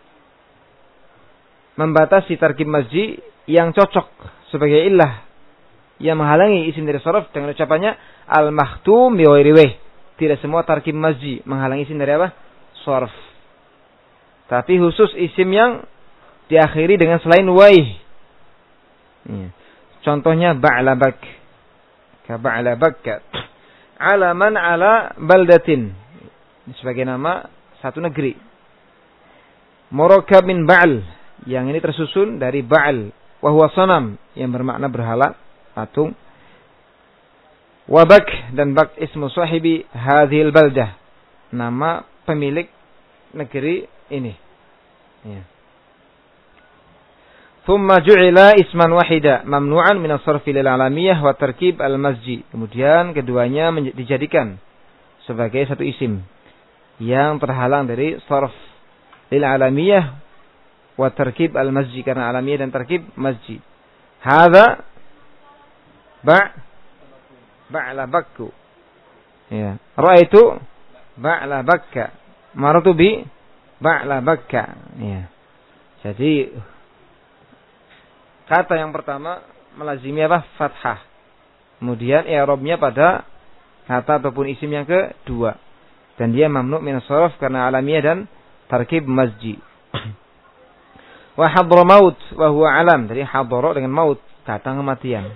membatasi tarkib mazji yang cocok sebagai illah yang menghalangi isim dari sharaf dengan ucapannya al-makhtum bi ghairi wajh. Tidak semua tarkib mazji menghalangi isim dari apa? Sharaf. Tapi khusus isim yang diakhiri dengan selain wajh. Ya. Contohnya ba'labak. Ka ba'labak. Ala man ala baldatin. Sebagai nama satu negeri. Murakkab min ba'al. Yang ini tersusun dari ba'al. Wa huwa sanam. Yang bermakna berhala. Patung. Wabak dan bak ismu sahibi hadhil baldah. Nama pemilik negeri ini. Ya. Thumma ju'ila isman wahida mamnu'an min as-sarfi lil alamiyah wa tarkib al-mazji. Kemudian keduanya dijadikan sebagai satu isim yang terhalang dari sarf lil alamiyah wa tarkib al-mazji, karena alamiyah dan tarkib mazji. Hadza ba' ba'la bakku. Ya. Ra'aitu ba'la bakka. Maratu bi ba'la bakka. Ya. Jadi kata yang pertama melazimi apa? Fathah. Kemudian i'rabnya pada kata ataupun isim yang kedua. Dan dia mamnu' min as-sarf karena alamiyah dan tarkib mazji. Wa hadra maut wa huwa alam. Jadi hadra dengan maut, datang kematian.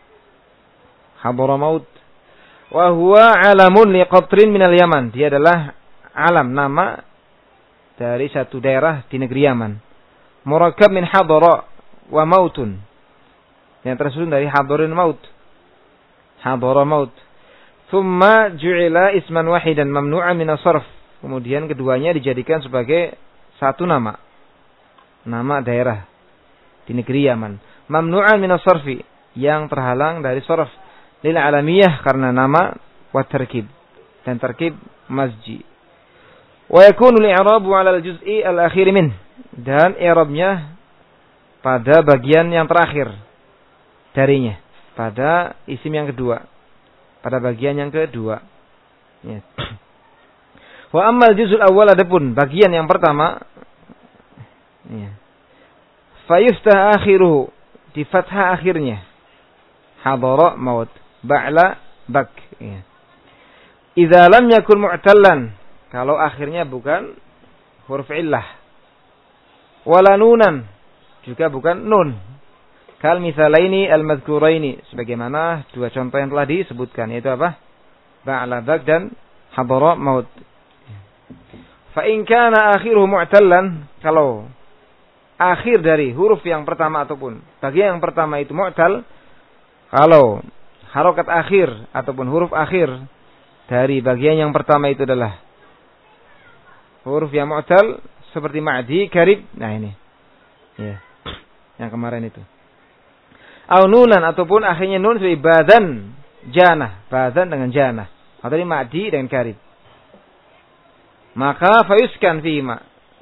Hadra maut wa huwa alamun liqatrin minal Yaman. Dia adalah alam, nama dari satu daerah di negeri Yaman. Murakkab min hadra wa mautun, yang tersusun dari hadarin maut. Hadra maut. Thumma ju'ila isman wahidan mamnu'an min as-sarf. Kemudian keduanya dijadikan sebagai satu nama. Nama daerah di negeri Yaman. Mamnu'an min as-sarfi, yang terhalang dari sarf. Lil alamiyah karena nama wa tarkib dan tarkib mazji. Wa yakunu al-i'rabu 'ala al-juz'i al-akhir min, dan i'rabnya pada bagian yang terakhir darinya, pada isim yang kedua, pada bagian yang kedua. Ya. Wa ammal juz'ul awwal, adapun bagian yang pertama, ya. Fayuftah akhiruhu, di fathah akhirnya. Hadara maut. Ba'la bak. Ya. Idza lam yakun mu'tallan, kalau akhirnya bukan huruf illah. Wala nunan, juga bukan nun. Kal misalaini al-madhkuraini, sebagaimana dua contoh yang telah disebutkan, yaitu apa? Ba'la bak dan hadara maut. Fa in kana akhiruhu mu'tallan, kalau akhir dari huruf yang pertama ataupun bagian yang pertama itu mu'tal, kalau harokat akhir ataupun huruf akhir dari bagian yang pertama itu adalah huruf yang mu'tal seperti ma'di, karib. Nah ini. Ya. Yang kemarin itu. Au nunan, ataupun akhirnya nun seperti badan, janah, badan dengan janah. Atau ini ma'di dengan karib. Maka fayuskan fihima.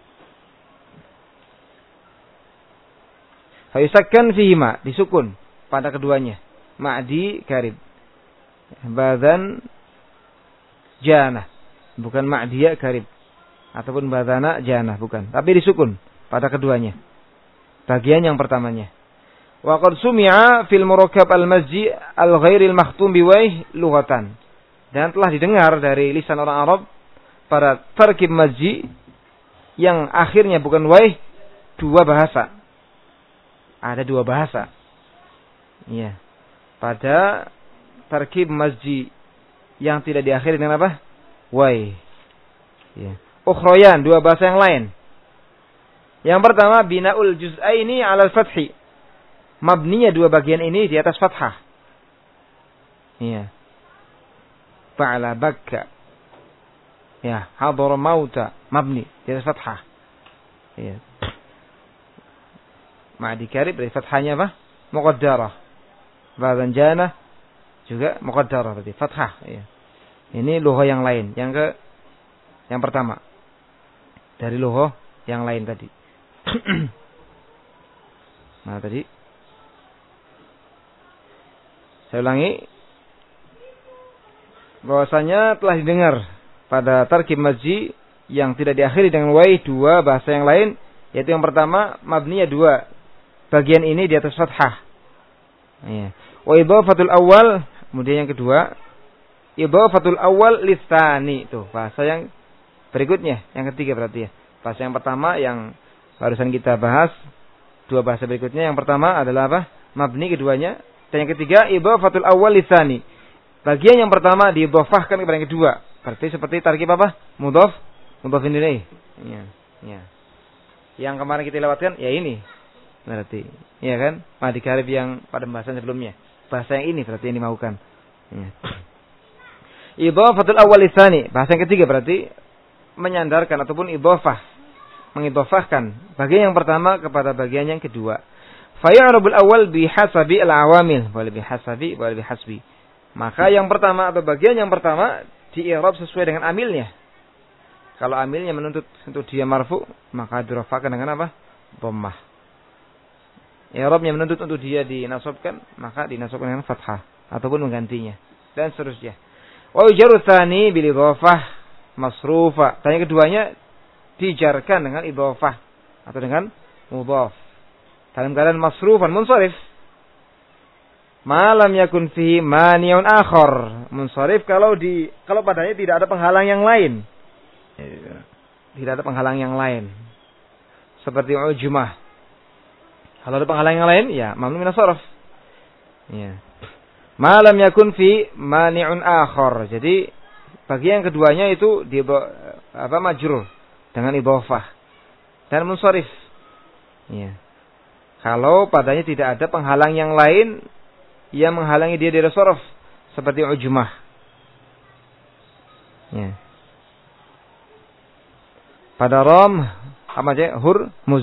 Fayusakkan fihima, disukun pada keduanya. Ma'di karib, badan janah. bukan ma'diya karib ataupun badana jana, bukan, tapi disukun pada keduanya. Bagian yang pertamanya. Wa qad sumi'a fil murakkab al-mazji al-ghairil makhtum biwaih lughatan. Dan telah didengar dari lisan orang Arab pada tarkib mazji yang akhirnya bukan waih, dua bahasa. Ada dua bahasa. Iya. Pada tarkib mazji yang tidak diakhiri dengan apa? Waih. Iya. Ukhroyan, dua bahasa yang lain. Yang pertama bina'ul juz'aini 'alal fathi. Mabninya dua bagian ini di atas fathah. Iya. Fa'ala bakka. Ya, hadara mauta, mabni di atas fathah. Iya. Ma'di karib dari fathahnya apa? Muqaddarah. Badan jana juga muqaddarah berarti fathah, iya. Ini lugha yang lain, yang ke yang pertama. Dari lugha yang lain tadi. Nah, tadi saya ulangi, bahwasanya telah didengar pada tarkib mazji yang tidak diakhiri dengan waih dua bahasa yang lain, yaitu yang pertama mabniya dua bagian ini di atas fathah. Ya. Wa idhafatul awal, kemudian yang kedua idhafatul awal litsani, itu bahasa yang berikutnya, yang ketiga berarti ya. Bahasa yang pertama yang barusan kita bahas, dua bahasa berikutnya, yang pertama adalah apa? Mabni keduanya. Dan yang ketiga, idhafatul awal litsani. Bagian yang pertama diidhafahkan kepada yang kedua. Berarti seperti tarkib apa? Mudhaf, mudhafin ilaih. Ya, ya. Yang kemarin kita lewatkan, ya ini. Berarti, ya kan? Ma'di karib yang pada pembahasan sebelumnya. Bahasa yang ini berarti yang dimaukan. Ya. Idhafatul awal litsani. Bahasa yang ketiga berarti menyandarkan ataupun idhafah. Mengidhafahkan bagian yang pertama kepada bagian yang kedua. Faya'rabul awal bihasabi al-awamil, boleh bihasabi, boleh bihasbi. Maka yang pertama atau bagian yang pertama di-i'rab sesuai dengan amilnya. Kalau amilnya menuntut untuk dia marfu, maka dirafa'kan dengan apa? Dhammah. I'rabnya menuntut untuk dia dinasabkan, maka dinasabkan dengan fathah ataupun menggantinya dan seterusnya. Wa yujarru tsani bil idhafah masrufa. Dan yang keduanya dijarkan dengan idhafah atau dengan mudhaf. Dalam keadaan masrufan munsharif. Malam yakun fihi mani'un akhar. Munsharif kalau di kalau padanya tidak ada penghalang yang lain. Tidak ada penghalang yang lain. Seperti ujmah. Kalau ada penghalang yang lain, ya mamnu min as-sarf. Ya. Malam yakun fi mani'un akhar. Jadi bagian yang keduanya itu di apa majrur dengan idhafah dan munsharif. Ya. Kalau padanya tidak ada penghalang yang lain yang menghalangi dia dari sharaf, seperti ujmah. Ya. Pada ram apa aja? Hurmuz.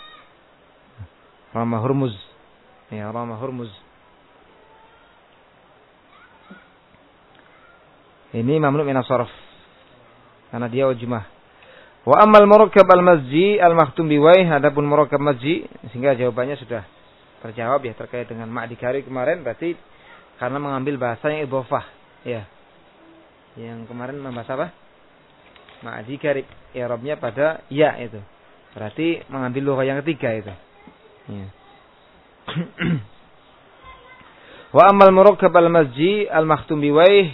Rama hurmuz. Ya, rama hurmuz. Ini mamnu min as-sarf. Karena dia ujmah. Wa ammal murakkab al-mazji al-makhtum biwaih, adapun murakkab mazji, sehingga jawabannya sudah terjawab ya terkait dengan ma'di karib kemarin, berarti karena mengambil bahasa yang idhafah, ya. Yang kemarin membahas apa? Ma'di karib, i'rabnya pada ya itu. Berarti mengambil lugha yang ketiga itu. Ya. Wa ammal murakkab al-mazji al-makhtum biwaih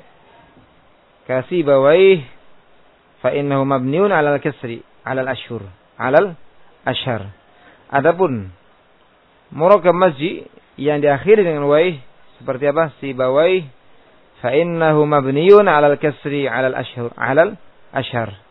kasibawaih fa innahu mabniun 'alal kasri 'alal ashhur 'alal ashhar. Adapun murakkab mazji yang diakhiri dengan waih seperti apa? Sibawai fa innahu mabniun 'alal kasri 'alal ashhur 'alal ashhar.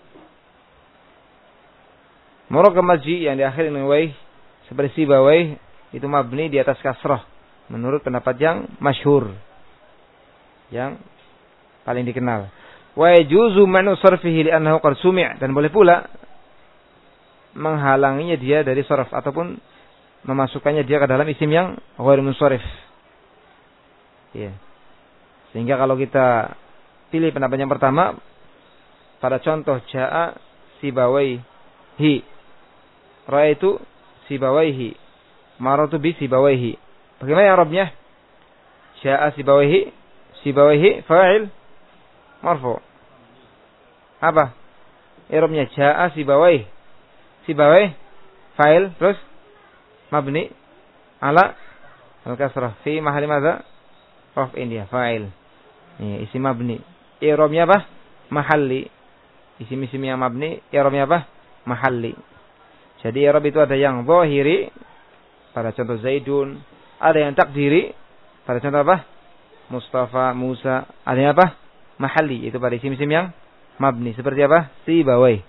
Murakkab mazji yang diakhiri dengan waih seperti sibawai itu mabni di atas kasrah menurut pendapat yang masyhur, yang paling dikenal. Wa yajuzu manu sarfihi li'annahu qad sumi', dan boleh pula menghalanginya dia dari sarf ataupun memasukkannya dia ke dalam isim yang ghair munsharif. Ya. Sehingga kalau kita pilih pendapat yang pertama pada contoh jaa sibawaihi, ra'aitu sibawaihi, maratu bi sibawaihi. Bagaimana i'rabnya? Jaa sibawaihi, sibawaihi fa'il marfu'. Apa? I'rabnya jaa sibawai. Sibawai fa'il terus mabni ala al-kasrah fi mahalli madza? Raf'in dia, fa'il. Ini isim mabni. I'rabnya apa? Mahalli. Isim-isim yang mabni, i'rabnya apa? Mahalli. Jadi i'rab itu ada yang zahiri pada contoh Zaidun, ada yang takdiri pada contoh apa? Mustafa, Musa, ada yang apa? Mahalli, itu pada isim-isim yang mabni. Seperti apa? Sibawai.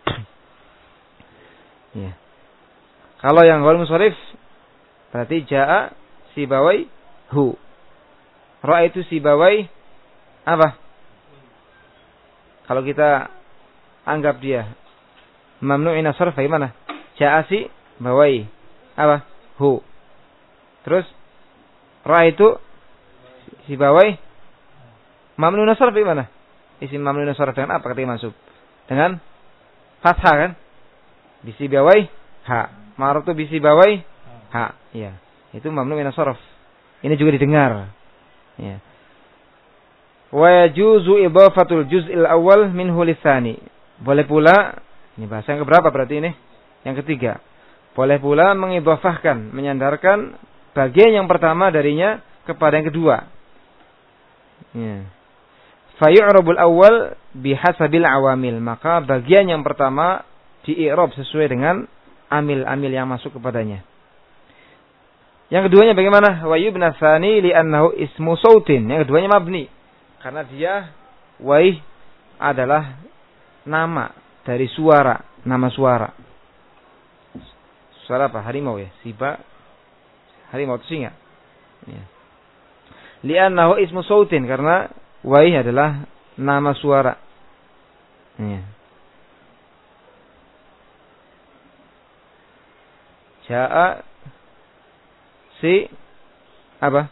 Ya. Kalau yang ghair munsharif berarti jaa sibawai hu. Ra'aitu sibawai apa? Kalau kita anggap dia mamnu'in as-sarf bagaimana? Jaa sibawai apa? Hu. Terus ra'aitu sibawai mamnu'un as-sarf bagaimana? Isim mamnu'un as-sarf dengan apa ketika masuk? Dengan fathah kan? Bisibawai ha. Maratu bisibawai ha. Ya. Itu mamnu'un as-sarf. Ini juga didengar. Ya. Wa yajuzu idhafatul juz'il awal minhu lisani. Boleh pula, ini bahasa yang keberapa berarti ini? Yang ketiga. Boleh pula mengidhafahkan, menyandarkan bagian yang pertama darinya kepada yang kedua. Ya. Fa yu'rabul awwal bihasabil awamil. Maka bagian yang pertama di-i'rab sesuai dengan amil-amil yang masuk kepadanya. Yang keduanya bagaimana? Wa yubna tsani li'annahu ismu sautin. Yang keduanya mabni. Karena dia wai adalah nama dari suara, nama suara. Suara apa? Harimau ya? Siba harimau itu singa. Ya. Li'annahu ismu sautin karena wai adalah nama suara. Ya. Jaa si apa?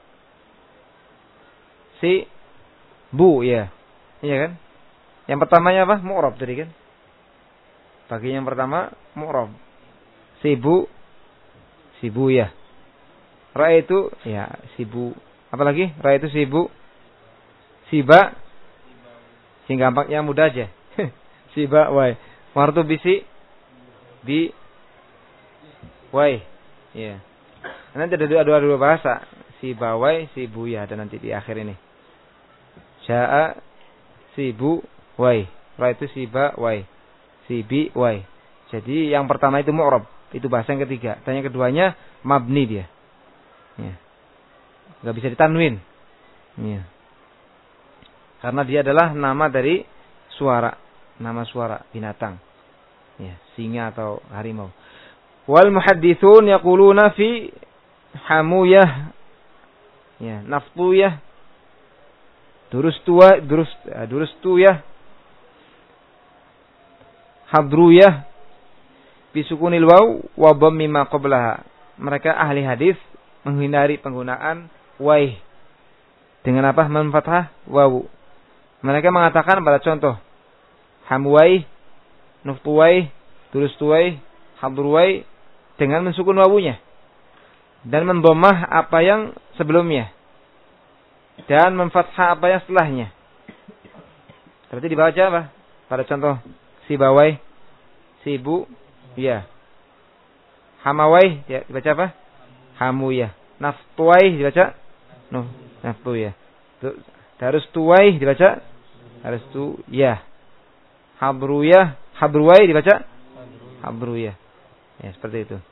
Si bu ya. Iya kan? Yang pertamanya apa? Mu'rab tadi kan? Bagian yang pertama mu'rab. Si bu si bu ya. Ra itu ya si bu. Apa lagi? Ra itu si bu. Siba sing gampangnya mudah aja. Siba wai. Martu bisi bi wai. Ya. Nanti ada dua, dua, dua bahasa. Si bawai, si buya. Ada nanti di akhir ini. Ja'a, si bu, wai. Ra itu si ba, wai. Si bi, wai. Jadi yang pertama itu mu'rab. Itu bahasa yang ketiga. Dan yang keduanya mabni dia. Ya. Gak bisa ditanwin. Ya. Karena dia adalah nama dari suara. Nama suara binatang. Ya. Singa atau harimau. Wal muhaddithun yaquluna fi hamuyah ya naftuyah durustua durus durustuyah hadruyah bisukunil waw wa dhammi ma qablaha. Mereka ahli hadis menghindari penggunaan wai dengan apa? Memfathah wawu. Mereka mengatakan pada contoh hamwai, nuftuwai, durustuwai, hadruwai dengan mensukun wawunya dan mendhammah apa yang sebelumnya dan memfathah apa yang setelahnya. Berarti dibaca apa? Pada contoh sibawai, sibu, ya. Hamawai ya dibaca apa? Hamuyah. Naftuwai dibaca no, naftuyah. Darustuwai dibaca darustuyah. Hadruyah, hadruwai dibaca hadruyah. Ya, seperti itu.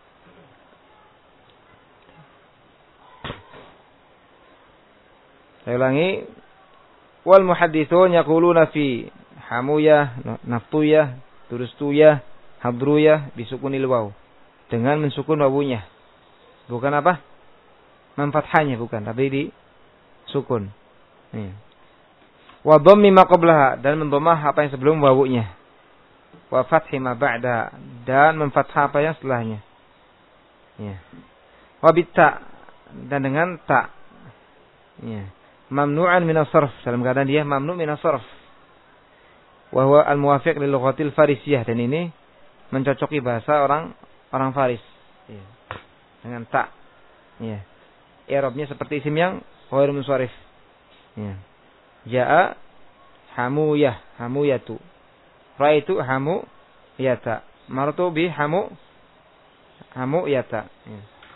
Saya ulangi. Wal muhaddithun yaquluna fi hamuyah, naftuyah, durustuyah, hadruyah bisukunil waw. Dengan mensukun wawunya. Bukan apa? Memfathahnya bukan, tapi di sukun. Nih. Wa dhammi ma qablaha dan mendhammah apa yang sebelum wawunya. Wa fathi ma ba'da dan memfathah apa yang setelahnya. Ya. Wa bitta dan dengan ta. Ya. Mamnu'an min as-sarf dalam keadaan dia mamnu' min as-sarf. Wa huwa al-muwafiq lil lughatil farisiyah dan ini mencocoki bahasa orang orang Faris. Ya. Dengan ta. Ya. I'rabnya seperti isim yang ghair munsharif. Ya. Jaa hamuyah, hamuyatu. Ra'aitu hamu yata. Marartu bi hamu hamu yata. Ya.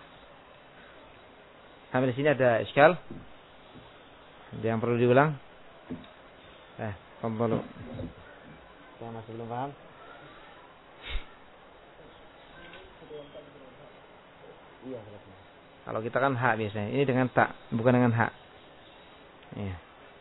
Sampai di sini ada iskal? Ada yang perlu diulang? Eh, tafadhalu. Yang masih belum paham? Iya, kalau kita kan hak biasanya. Ini dengan tak, bukan dengan hak. Iya.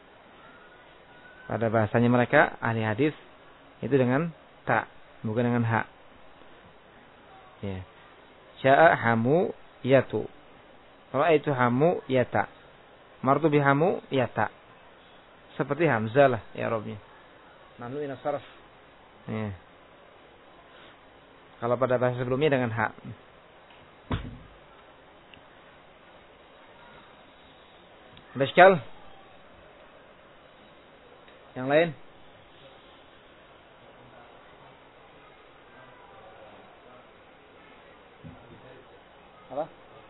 Pada bahasanya mereka ahli hadis itu dengan tak, bukan dengan hak. Ya. Sya'a hamu yatu. Ra'aitu hamu yata. Martu bihamu yata. Seperti hamzah lah ya Rabbnya. Mamnu min as-sarf. Ya. Kalau pada bahasa sebelumnya dengan hak. Ada iskal? Yang lain? Apa?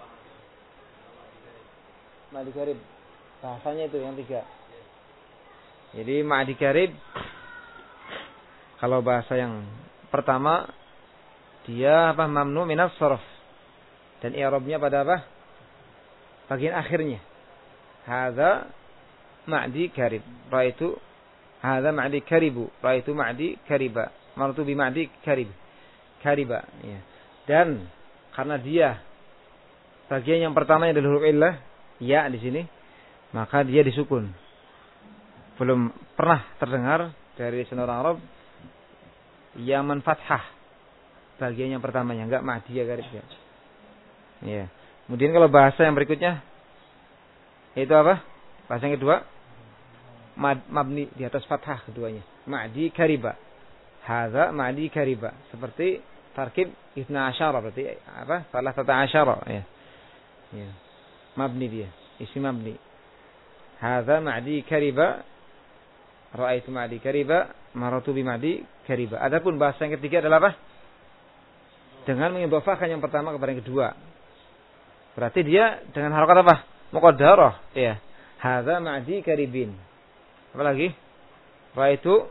Ma'adi karib. Bahasanya itu yang tiga. Jadi ma'adi karib, kalau bahasa yang pertama dia apa? Mamnu minas sarf. Dan i'rabnya pada apa? Bagian akhirnya. Hadza ma'di karib. Ra'aitu hadza ma'di karibu. Ra'aitu ma'di kariba. Marartu bi ma'di karib. Kariba, ya. Dan karena dia bagian yang pertamanya adalah huruf illah, ya di sini, maka dia disukun. Belum pernah terdengar dari orang Arab yang menfathah bagian yang pertamanya, enggak ma'di karib ya. Ya. Kemudian kalau bahasa yang berikutnya itu apa? Bahasa yang kedua mabni di atas fathah keduanya. Ma'di kariba. Hadza ma'di kariba. Seperti tarkib isna asyara berarti apa? Salah tata asyara ya. Ya. Mabni dia. Isim mabni. Hadza ma'di kariba. Ra'aitu ma'di kariba. Marartu bi ma'di kariba. Adapun bahasa yang ketiga adalah apa? Dengan mengidhafahkan yang pertama kepada yang kedua. Berarti dia dengan harokat apa? Muqaddarah, ya. Hadza ma'di karibin. Apa lagi? Ra'aitu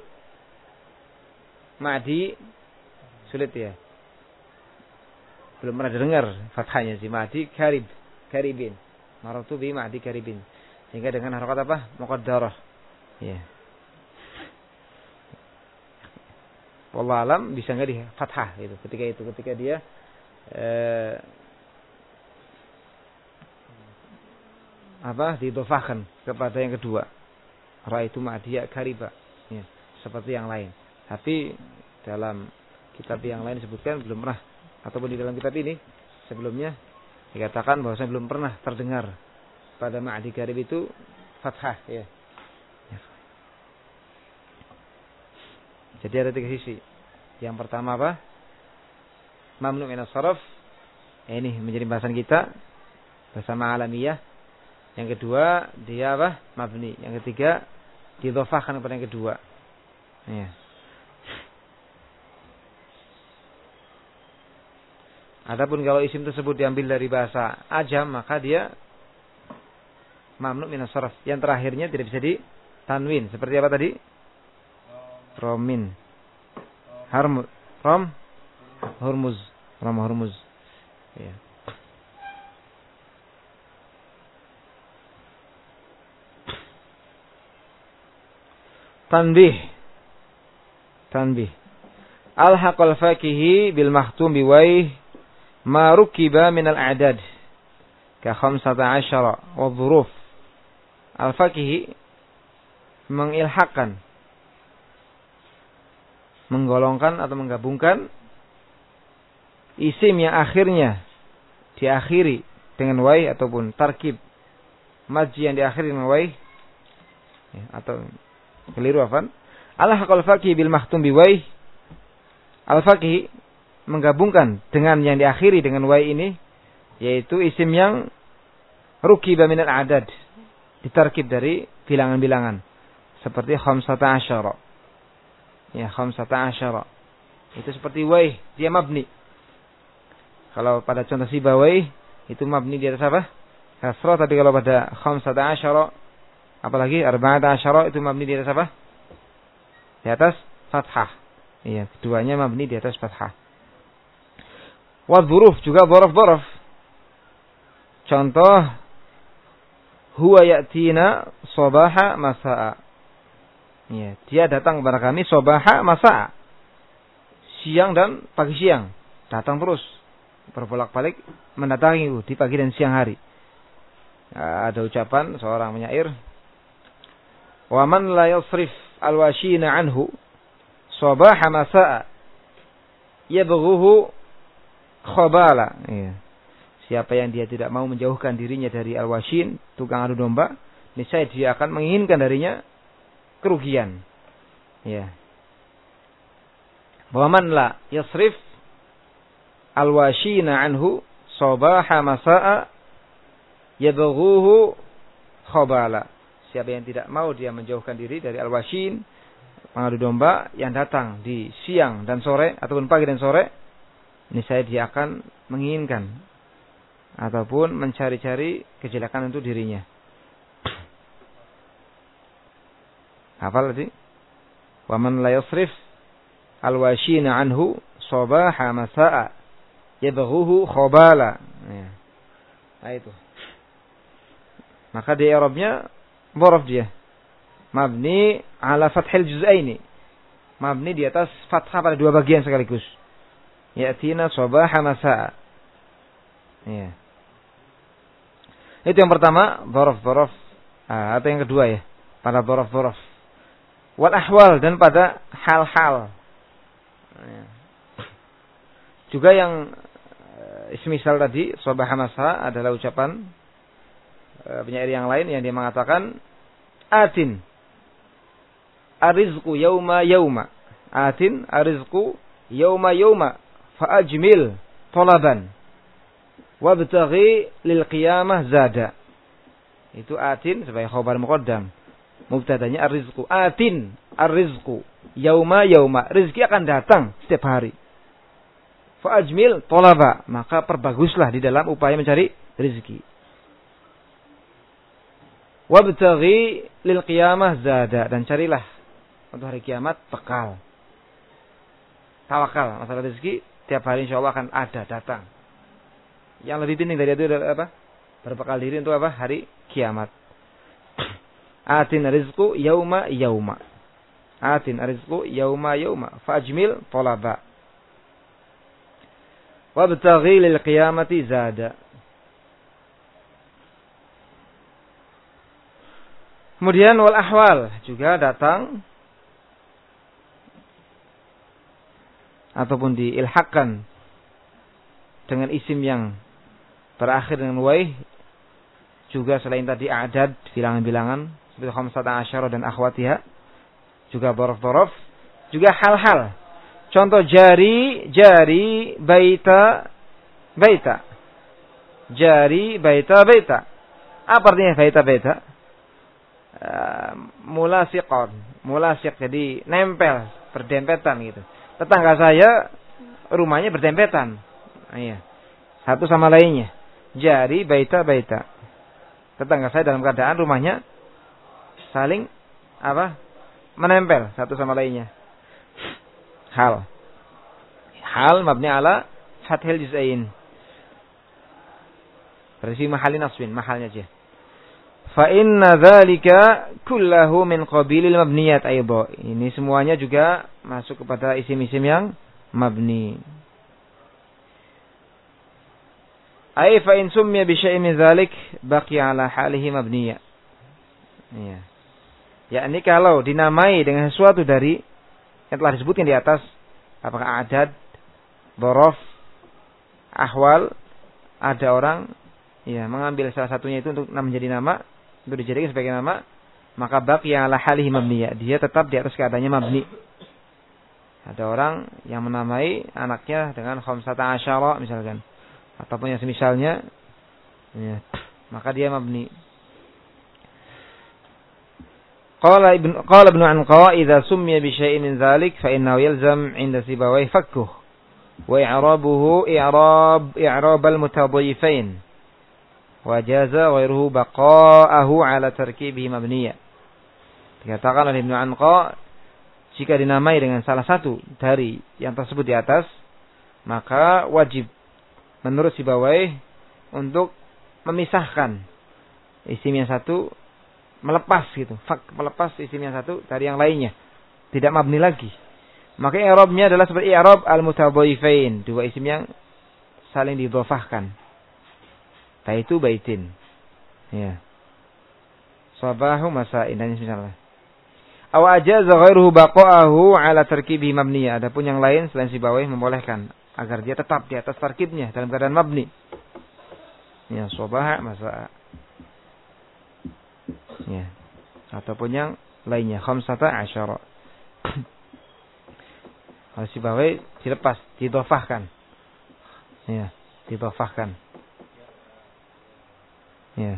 ma'di sulit ya. Belum pernah dengar fathahnya sih ma'di karib, karibin. Marartu bi ma'di karibin. Sehingga dengan harokat apa? Muqaddarah. Ya. Wallahu alam bisa enggak di fathah itu ketika itu ketika dia eh, apa didhofahkan kepada yang kedua. Ra'aitu ma'diya kariba. Ya, seperti yang lain. Tapi dalam kitab yang lain disebutkan belum pernah, ataupun di dalam kitab ini sebelumnya dikatakan bahwasanya belum pernah terdengar pada ma'di karib itu fathah ya. Ya. Jadi ada tiga sisi. Yang pertama apa? Mamnu minas sarf. Ini menjadi bahasan kita bersama alamiyah. Yang kedua dia apa? Mabni. Yang ketiga didhofahkan kepada yang kedua. Ya. Adapun kalau isim tersebut diambil dari bahasa ajam, maka dia mamnu minas sarf. Yang terakhirnya tidak bisa ditanwin. Seperti apa tadi? Romin. Harm rom hurmuz. Rom hurmuz. Ya. Tanbih. Tanbih. Al-haqal fakihi bil mahtum biwaih ma rukiba min al-a'dad ka khamsata asyara wa dhuruf. Al-fakihi mengilhaqkan, menggolongkan atau menggabungkan isim yang akhirnya diakhiri dengan waih ataupun tarkib majzi yang diakhiri dengan waih ya, atau keliru afan. Al-haqal faqih bil mahtum bi waih. Al-faqih menggabungkan dengan yang diakhiri dengan waih ini yaitu isim yang rukiba min al-adad, ditarkib dari bilangan-bilangan seperti khamsata asyara. Ya, khamsata asyara. Itu seperti waih, dia mabni. Kalau pada contoh sibawai itu mabni di atas apa? Kasrah. Tapi kalau pada khamsata asyara, apalagi arba'ata asyara, itu mabni di atas apa? Di atas fathah. Iya, keduanya mabni di atas fathah. Wa dzuruf juga dzaraf-dzaraf. Contoh huwa ya'tina sabaha masaa. Iya, dia datang kepada kami sabaha masaa. Siang dan pagi siang. Datang terus. Berbolak-balik mendatangi di pagi dan siang hari. Ada ucapan seorang penyair, wa man la yasrif alwashina anhu sabaha masaa yabghuhu khabala. Ya. Siapa yang dia tidak mau menjauhkan dirinya dari alwashin, tukang adu domba, niscaya dia akan menginginkan darinya kerugian. Ya. Wa man la yasrif alwashina anhu sabaha masaa yabghuhu khabala. Siapa yang tidak mau dia menjauhkan diri dari al-washin, pengadu domba yang datang di siang dan sore ataupun pagi dan sore, niscaya dia akan menginginkan ataupun mencari-cari kejelekan untuk dirinya. Hafal tadi? Wa man la yasrif al-washina anhu sabaha masaa yabghuhu khabala. Ya. Nah itu. Maka di i'rabnya dzaraf dia. Mabni ala fathil juz'aini. Mabni di atas fathah pada dua bagian sekaligus. Ya'tina sabaha masaa. Ya. Itu yang pertama, dzaraf-dzaraf. Ah, atau yang kedua ya, pada dzaraf-dzaraf. Wal ahwal, dan pada hal-hal. Ya. Juga yang semisal tadi sabaha masaa adalah ucapan penyair yang lain yang dia mengatakan atin arizqu yauma yauma, atin arizqu yauma yauma faajmil talaban wabtaghi lil qiyamah zada. Itu atin sebagai khabar muqaddam, mubtadanya arizqu. Atin arizqu yauma yauma, rezeki akan datang setiap hari. Faajmil talaba, maka perbaguslah di dalam upaya mencari rezeki. Wabtaghi lil qiyamah zada, dan carilah untuk hari kiamat bekal. Tawakal, masalah rezeki tiap hari insyaallah akan ada datang. Yang lebih penting dari itu adalah apa? Berbekal diri untuk apa? Hari kiamat. Atin rizqu yauma yauma. Atin rizqu yauma yauma fajmil talaba. Wabtaghi lil qiyamati zada. Kemudian wal ahwal juga datang ataupun diilhaqkan dengan isim yang terakhir dengan waih, juga selain tadi a'dad, bilangan-bilangan seperti khamsata asyara dan akhwatiha, juga dzaraf-dzaraf, juga hal-hal. Contoh jari, jari, baita, baita. Jari, baita, baita. Apa artinya baita, baita? Uh, mulasiqon, mulasiq, jadi nempel, berdempetan gitu. Tetangga saya rumahnya berdempetan. Iya. Satu sama lainnya. Jari baita baita. Tetangga saya dalam keadaan rumahnya saling apa? Menempel satu sama lainnya. Hal. Hal mabni ala fathil juz'ain. Berarti mahalin aswin, mahalnya aja. Fa inna dzalika kullahu min qabilil mabniyat aidha. Ini semuanya juga masuk kepada isim-isim yang mabni. Ai fa in summiya bi syai'in min dzalik baqiya ala halihi mabniya. Iya. Yakni kalau dinamai dengan sesuatu dari yang telah disebutkan di atas, apakah adad, dzaraf, ahwal, ada orang ya mengambil salah satunya itu untuk menjadi nama, untuk dijadikan sebagai nama, maka baqiya ala halihi mabniya, dia tetap di atas keadaannya mabni. Ada orang yang menamai anaknya dengan khamsata asyara misalkan, ataupun yang semisalnya, ya, maka dia mabni. Qala ibn qala ibn Anqa idza summiya bi syai'in min dzalik fa innahu yalzam 'inda sibawayh fakkuh wa i'rabuhu i'rab i'rab al-mutadhifain wa jaza ghairuhu baqa'ahu 'ala tarkibihi mabniya. Dikatakan oleh Ibnu Anqa, jika dinamai dengan salah satu dari yang tersebut di atas, maka wajib menurut Sibawayh untuk memisahkan isim yang satu, melepas gitu, fak melepas isim yang satu dari yang lainnya, tidak mabni lagi. Maka i'rabnya adalah seperti i'rab al-mutadhaifain, dua isim yang saling didhofahkan. Baitu baitin. Ya. Sabahu masa'in dan misalnya. Aw ajaza ghairuhu baqa'ahu ala tarkibi mabniyah. Adapun yang lain selain Sibawayh membolehkan agar dia tetap di atas tarkibnya dalam keadaan mabni. Ya, sabaha masa'a. Ya. Ataupun yang lainnya khamsata asyara. Kalau Sibawayh dilepas, didhofahkan. Ya, didhofahkan. Ya.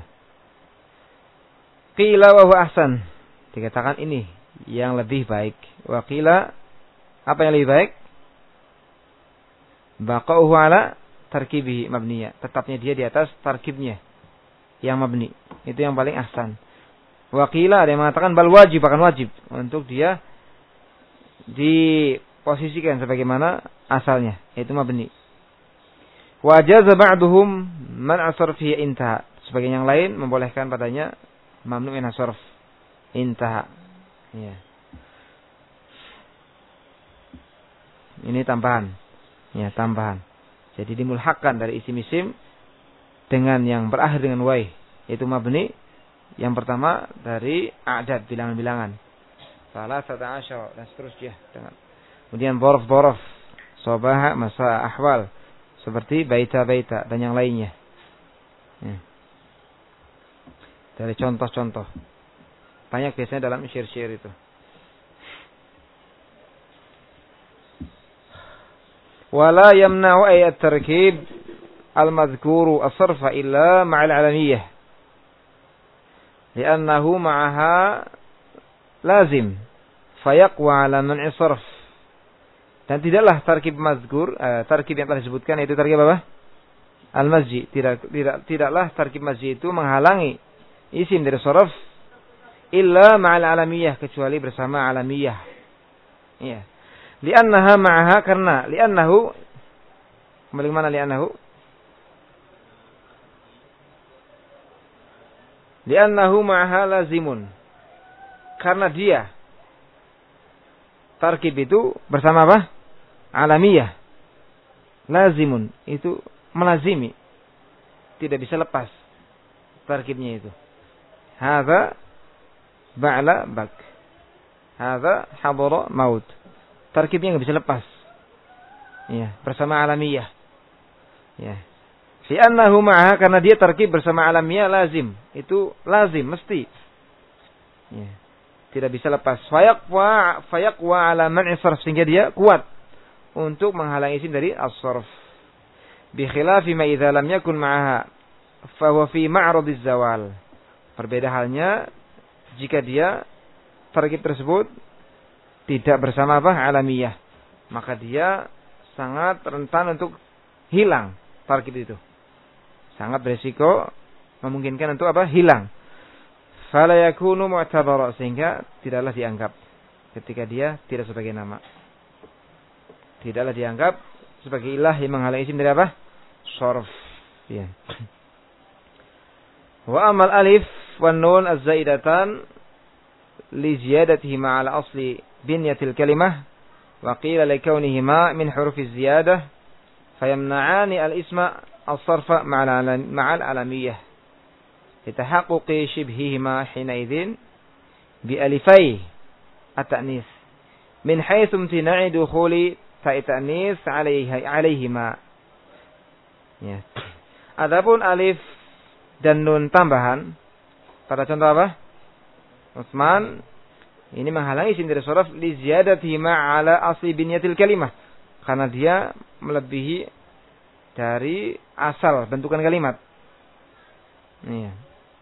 Qila wa huwa ahsan. Dikatakan ini yang lebih baik. Wa qila, apa yang lebih baik? Baqa'uhu ala tarkibihi mabniyah. Tetapnya dia di atas tarkibnya yang mabni. Itu yang paling ahsan. Wa qila, ada yang mengatakan bal wajib, akan wajib untuk dia diposisikan sebagaimana asalnya, yaitu mabni. Wa jaza ba'duhum man asar fihi intaha. Sebagian yang lain membolehkan padanya mamnu min asarf intaha. Ya. Ini tambahan. Ya, tambahan. Jadi dimulhakkan dari isim-isim dengan yang berakhir dengan wai, yaitu mabni. Yang pertama dari a'dad, bilangan-bilangan. Salah satu asyar dan seterusnya. Kemudian borof-borof, sobaha, masa, ahwal, seperti baita-baita dan yang lainnya. Ya. Dari contoh-contoh. Banyak biasanya dalam syair-syair itu. Wala yamna'u ayat tarkib al-madhkuru as-sarfa illa ma'al alamiyah. Liannahu ma'aha lazim. Fayaqwa ala man'i sarf. Dan tidaklah tarkib mazkur, uh, tarkib yang telah disebutkan, yaitu tarkib apa? Al-mazji. Tidak, tidak, tidaklah tarkib mazji itu menghalangi isim dari sarf illa ma'al alamiyah, kecuali bersama alamiyah. Iya. Li'annaha ma'aha, karena li'annahu, kembali mana li'annahu? Li'annahu ma'aha lazimun. Karena dia tarkib itu bersama apa? Alamiyah. Lazimun, itu melazimi. Tidak bisa lepas tarkibnya itu. Hadza ba'la bak. Hadza hadara maut. Tarkibnya enggak bisa lepas. Ya, bersama alamiyah. Ya. Li'annahu ma'aha, karena dia tarkib bersama alamiyah lazim. Itu lazim, mesti. Ya. Tidak bisa lepas. Fayaqwa fayaqwa ala man'i sarf, sehingga dia kuat untuk menghalangi isim dari as-sarf. Bi khilafi ma idza lam yakun ma'aha fa huwa fi ma'radiz zawal. Berbeda halnya jika dia tarkib tersebut tidak bersama apa? Alamiyah. Maka dia sangat rentan untuk hilang tarkib itu. Sangat berisiko memungkinkan untuk apa? Hilang. Fala yakunu mu'tabara, sehingga tidaklah dianggap ketika dia tidak sebagai nama. Tidaklah dianggap sebagai ilah yang menghalangi isim dari apa? Sarf. Ya. Wa amal alif wan nun az-zaidatan li ziyadatihima ala asli binyatil kalimah wa qila li kaunihima min hurufi ziyadah fayamna'ani al-isma as-sarfa ma'al alamiyah litahaqquqi shibhihima hinaidhin bi alifai at-ta'nis min haitsu imtina'i dukhuli ta'i ta'nis 'alaihi 'alaihima. Ya. Adapun alif dan nun tambahan pada contoh apa? Utsman ini menghalangi isim dari sarf li ziyadatihima ala asli binyatil kalimah, karena dia melebihi dari asal bentukan kalimat. Iya.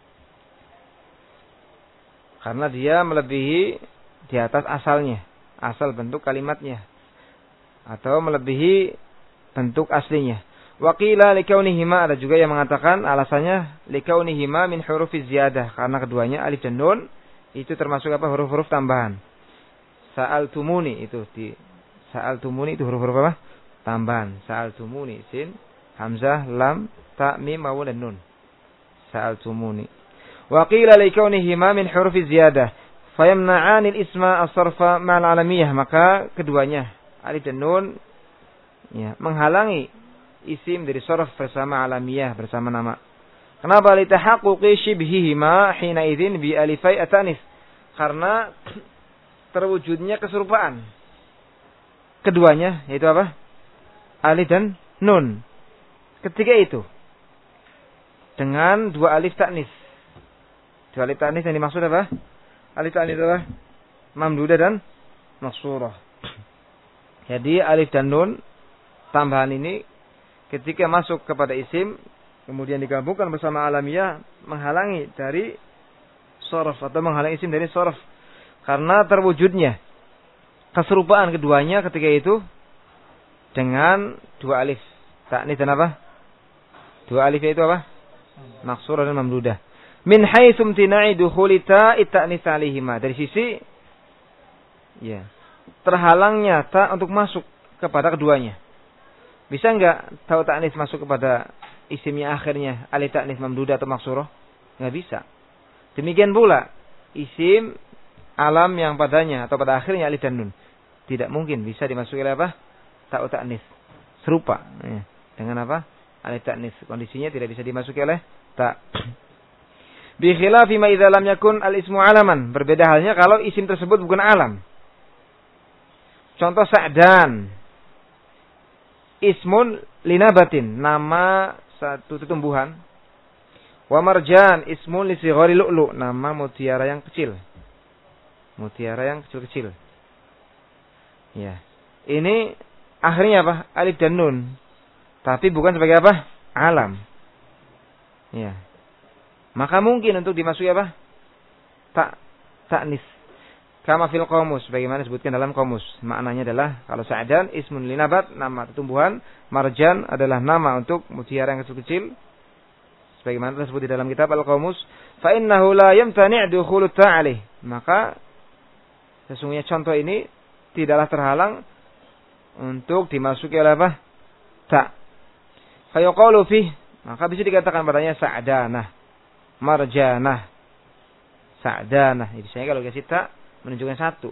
Karena dia melebihi di atas asalnya, asal bentuk kalimatnya, atau melebihi bentuk aslinya. Wa qila likaunihima, ada juga yang mengatakan alasannya likaunihima min hurufiz ziyadah, karena keduanya alif dan nun itu termasuk apa? Huruf-huruf tambahan. Sa'altumuni itu di sa'altumuni itu huruf-huruf apa? Tambahan. Sa'altumuni sin, hamzah, lam, ta, mim, wawu dan nun. Sa'altumuni. Wa qila li kaunihima min hurufi ziyadah fayamna'ani al-isma as-sarfa ma'al alamiyah, maka keduanya alif dan nun ya, menghalangi isim dari sarf bersama alamiyah, bersama nama. Kenapa? Litahaqquqi shibhihima hina idzin bi alifai atanis. Karena terwujudnya keserupaan keduanya, yaitu apa? Alif dan nun. Ketika itu dengan dua alif taknis. Dua alif taknis yang dimaksud apa? Alif taknis apa? Mamdudah dan maksurah. Jadi alif dan nun tambahan ini ketika masuk kepada isim kemudian digabungkan bersama alamiyah menghalangi dari sharf atau menghalangi isim dari sharf karena terwujudnya keserupaan keduanya ketika itu dengan dua alif taknis dan apa? Dua alif itu apa? Maksurah dan mamdudah. Min haitsu imtina'i dukhuli ta'i ta'nis 'alaihima. Dari sisi ya, terhalangnya ta untuk masuk kepada keduanya. Bisa enggak ta'u ta'nis masuk kepada isimnya akhirnya alif ta'nis mamdudah atau maksurah? Enggak bisa. Demikian pula isim alam yang padanya atau pada akhirnya alif dan nun tidak mungkin bisa dimasuki oleh apa? Ta'u ta'nis. Serupa ya, dengan apa? Alif ta'nis. Kondisinya tidak bisa dimasuki oleh ta. Bi khilafi ma idza lam yakun al-ismu alaman. Berbeda halnya kalau isim tersebut bukan alam. Contoh Sa'dan. Ismun linabatin, nama satu tumbuhan. Wa marjan ismun li sighari lu'lu, nama mutiara yang kecil. Mutiara yang kecil-kecil. Ya. Ini akhirnya apa? Alif dan nun. Tapi bukan sebagai apa? Alam. Ya. Maka mungkin untuk dimasuki apa? Tak taknis. Kama fil qamus, bagaimana disebutkan dalam qamus. Maknanya adalah kalau Sa'dan ismun linabat, nama tumbuhan, marjan adalah nama untuk mutiara yang kecil-kecil. Sebagaimana tersebut di dalam kitab Al-Qamus, fa innahu la yamtani' dukhulu ta'alih. Maka sesungguhnya contoh ini tidaklah terhalang untuk dimasuki oleh apa? Ta. Fa yuqalu fi, maka bisa dikatakan padanya Sa'danah, marjanah, Sa'danah. Jadi saya kalau kasih ta menunjukkan satu.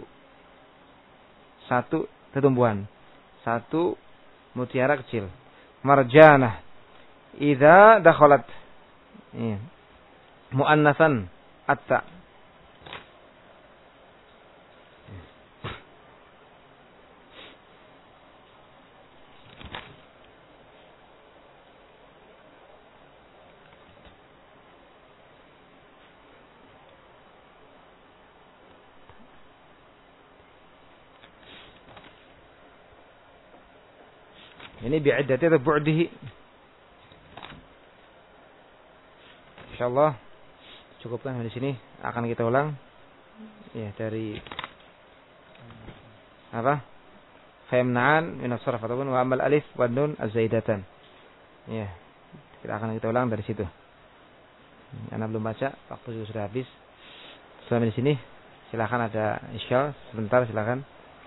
Satu tumbuhan. Satu mutiara kecil. Marjanah. Idza dakhalat. Iya. Muannatsan atta. Ini bi'iddati atau bu'dihi. Insyaallah cukupkan di sini, akan kita ulang ya dari apa? Fayamna'an min as-sarf ataupun wa amal alif wa nun az-zaidatan. Ya, kita akan kita ulang dari situ. Ana belum baca, waktu juga sudah habis. Sampai di sini. Silakan ada isyal sebentar, silakan.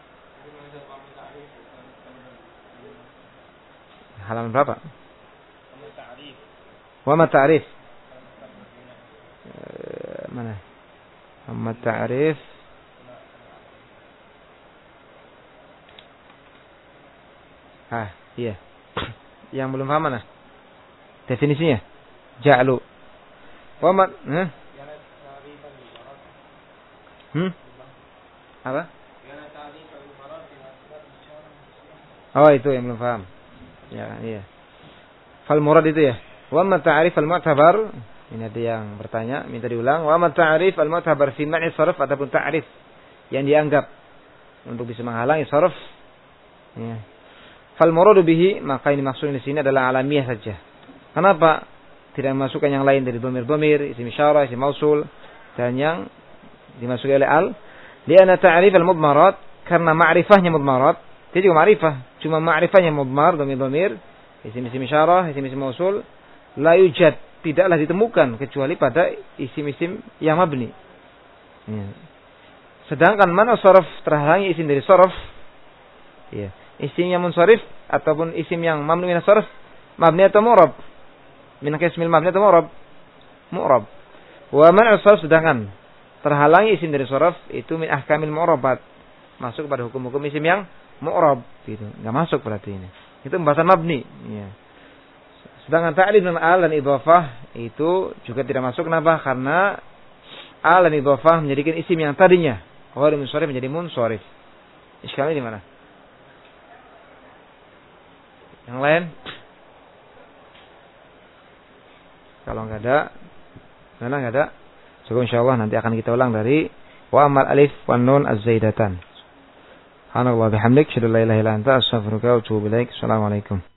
Halaman berapa? Wa ma ta'rif. Mana? Wa ma ta'rif. Ah, iya. Yang belum paham mana? Definisinya. Ja'lu. Wa ma eh? Hmm? Apa? Oh, itu yang belum paham. Ya, iya. Fal murad itu ya. Wa ma ta'rif al mu'tabar. Ini ada yang bertanya, minta diulang. Wa ma ta'rif al mu'tabar fi man'i sharf ataupun ta'rif yang dianggap untuk bisa menghalangi sharf. Ya. Fal muradu bihi, maka ini maksudnya di sini adalah alamiah saja. Kenapa tidak memasukkan yang lain dari dhamir-dhamir, isim isyarah, isim mausul dan yang dimasuki oleh al? Li'anna ta'rif al mudmarat, karena ma'rifahnya mudmarat. Dia juga ma'rifah, cuma ma'rifahnya mudmar, dhamir-dhamir, isim-isim isyarah, isim-isim mausul, la yujad, tidaklah ditemukan kecuali pada isim-isim yang mabni. Ya. Sedangkan mana sorof terhalangi isim dari sorof, ya, isim yang munsharif ataupun isim yang mamnu min as-sarf, mabni atau mu'rab? Min qismil mabni atau mu'rab? Mu'rab. Wa man as-sarf sedangkan terhalangi isim dari sorof itu min ahkamil mu'rabat, masuk pada hukum-hukum isim yang mu'rab, gitu. Enggak masuk berarti ini. Itu pembahasan mabni, ya. Sedangkan ta'lil dan al dan idhofah itu juga tidak masuk. Kenapa? Karena al dan idhofah menjadikan isim yang tadinya ghairu munsharif menjadi munsharif. Iskalnya di mana? Yang lain? Kalau enggak ada, mana enggak ada? Cukup insyaallah nanti akan kita ulang dari wa amal alif wan nun az-zaidatan. Subhanallah bihamdik, syada la ilaha illa anta, astaghfiruka wa atubu ilaik. Assalamualaikum.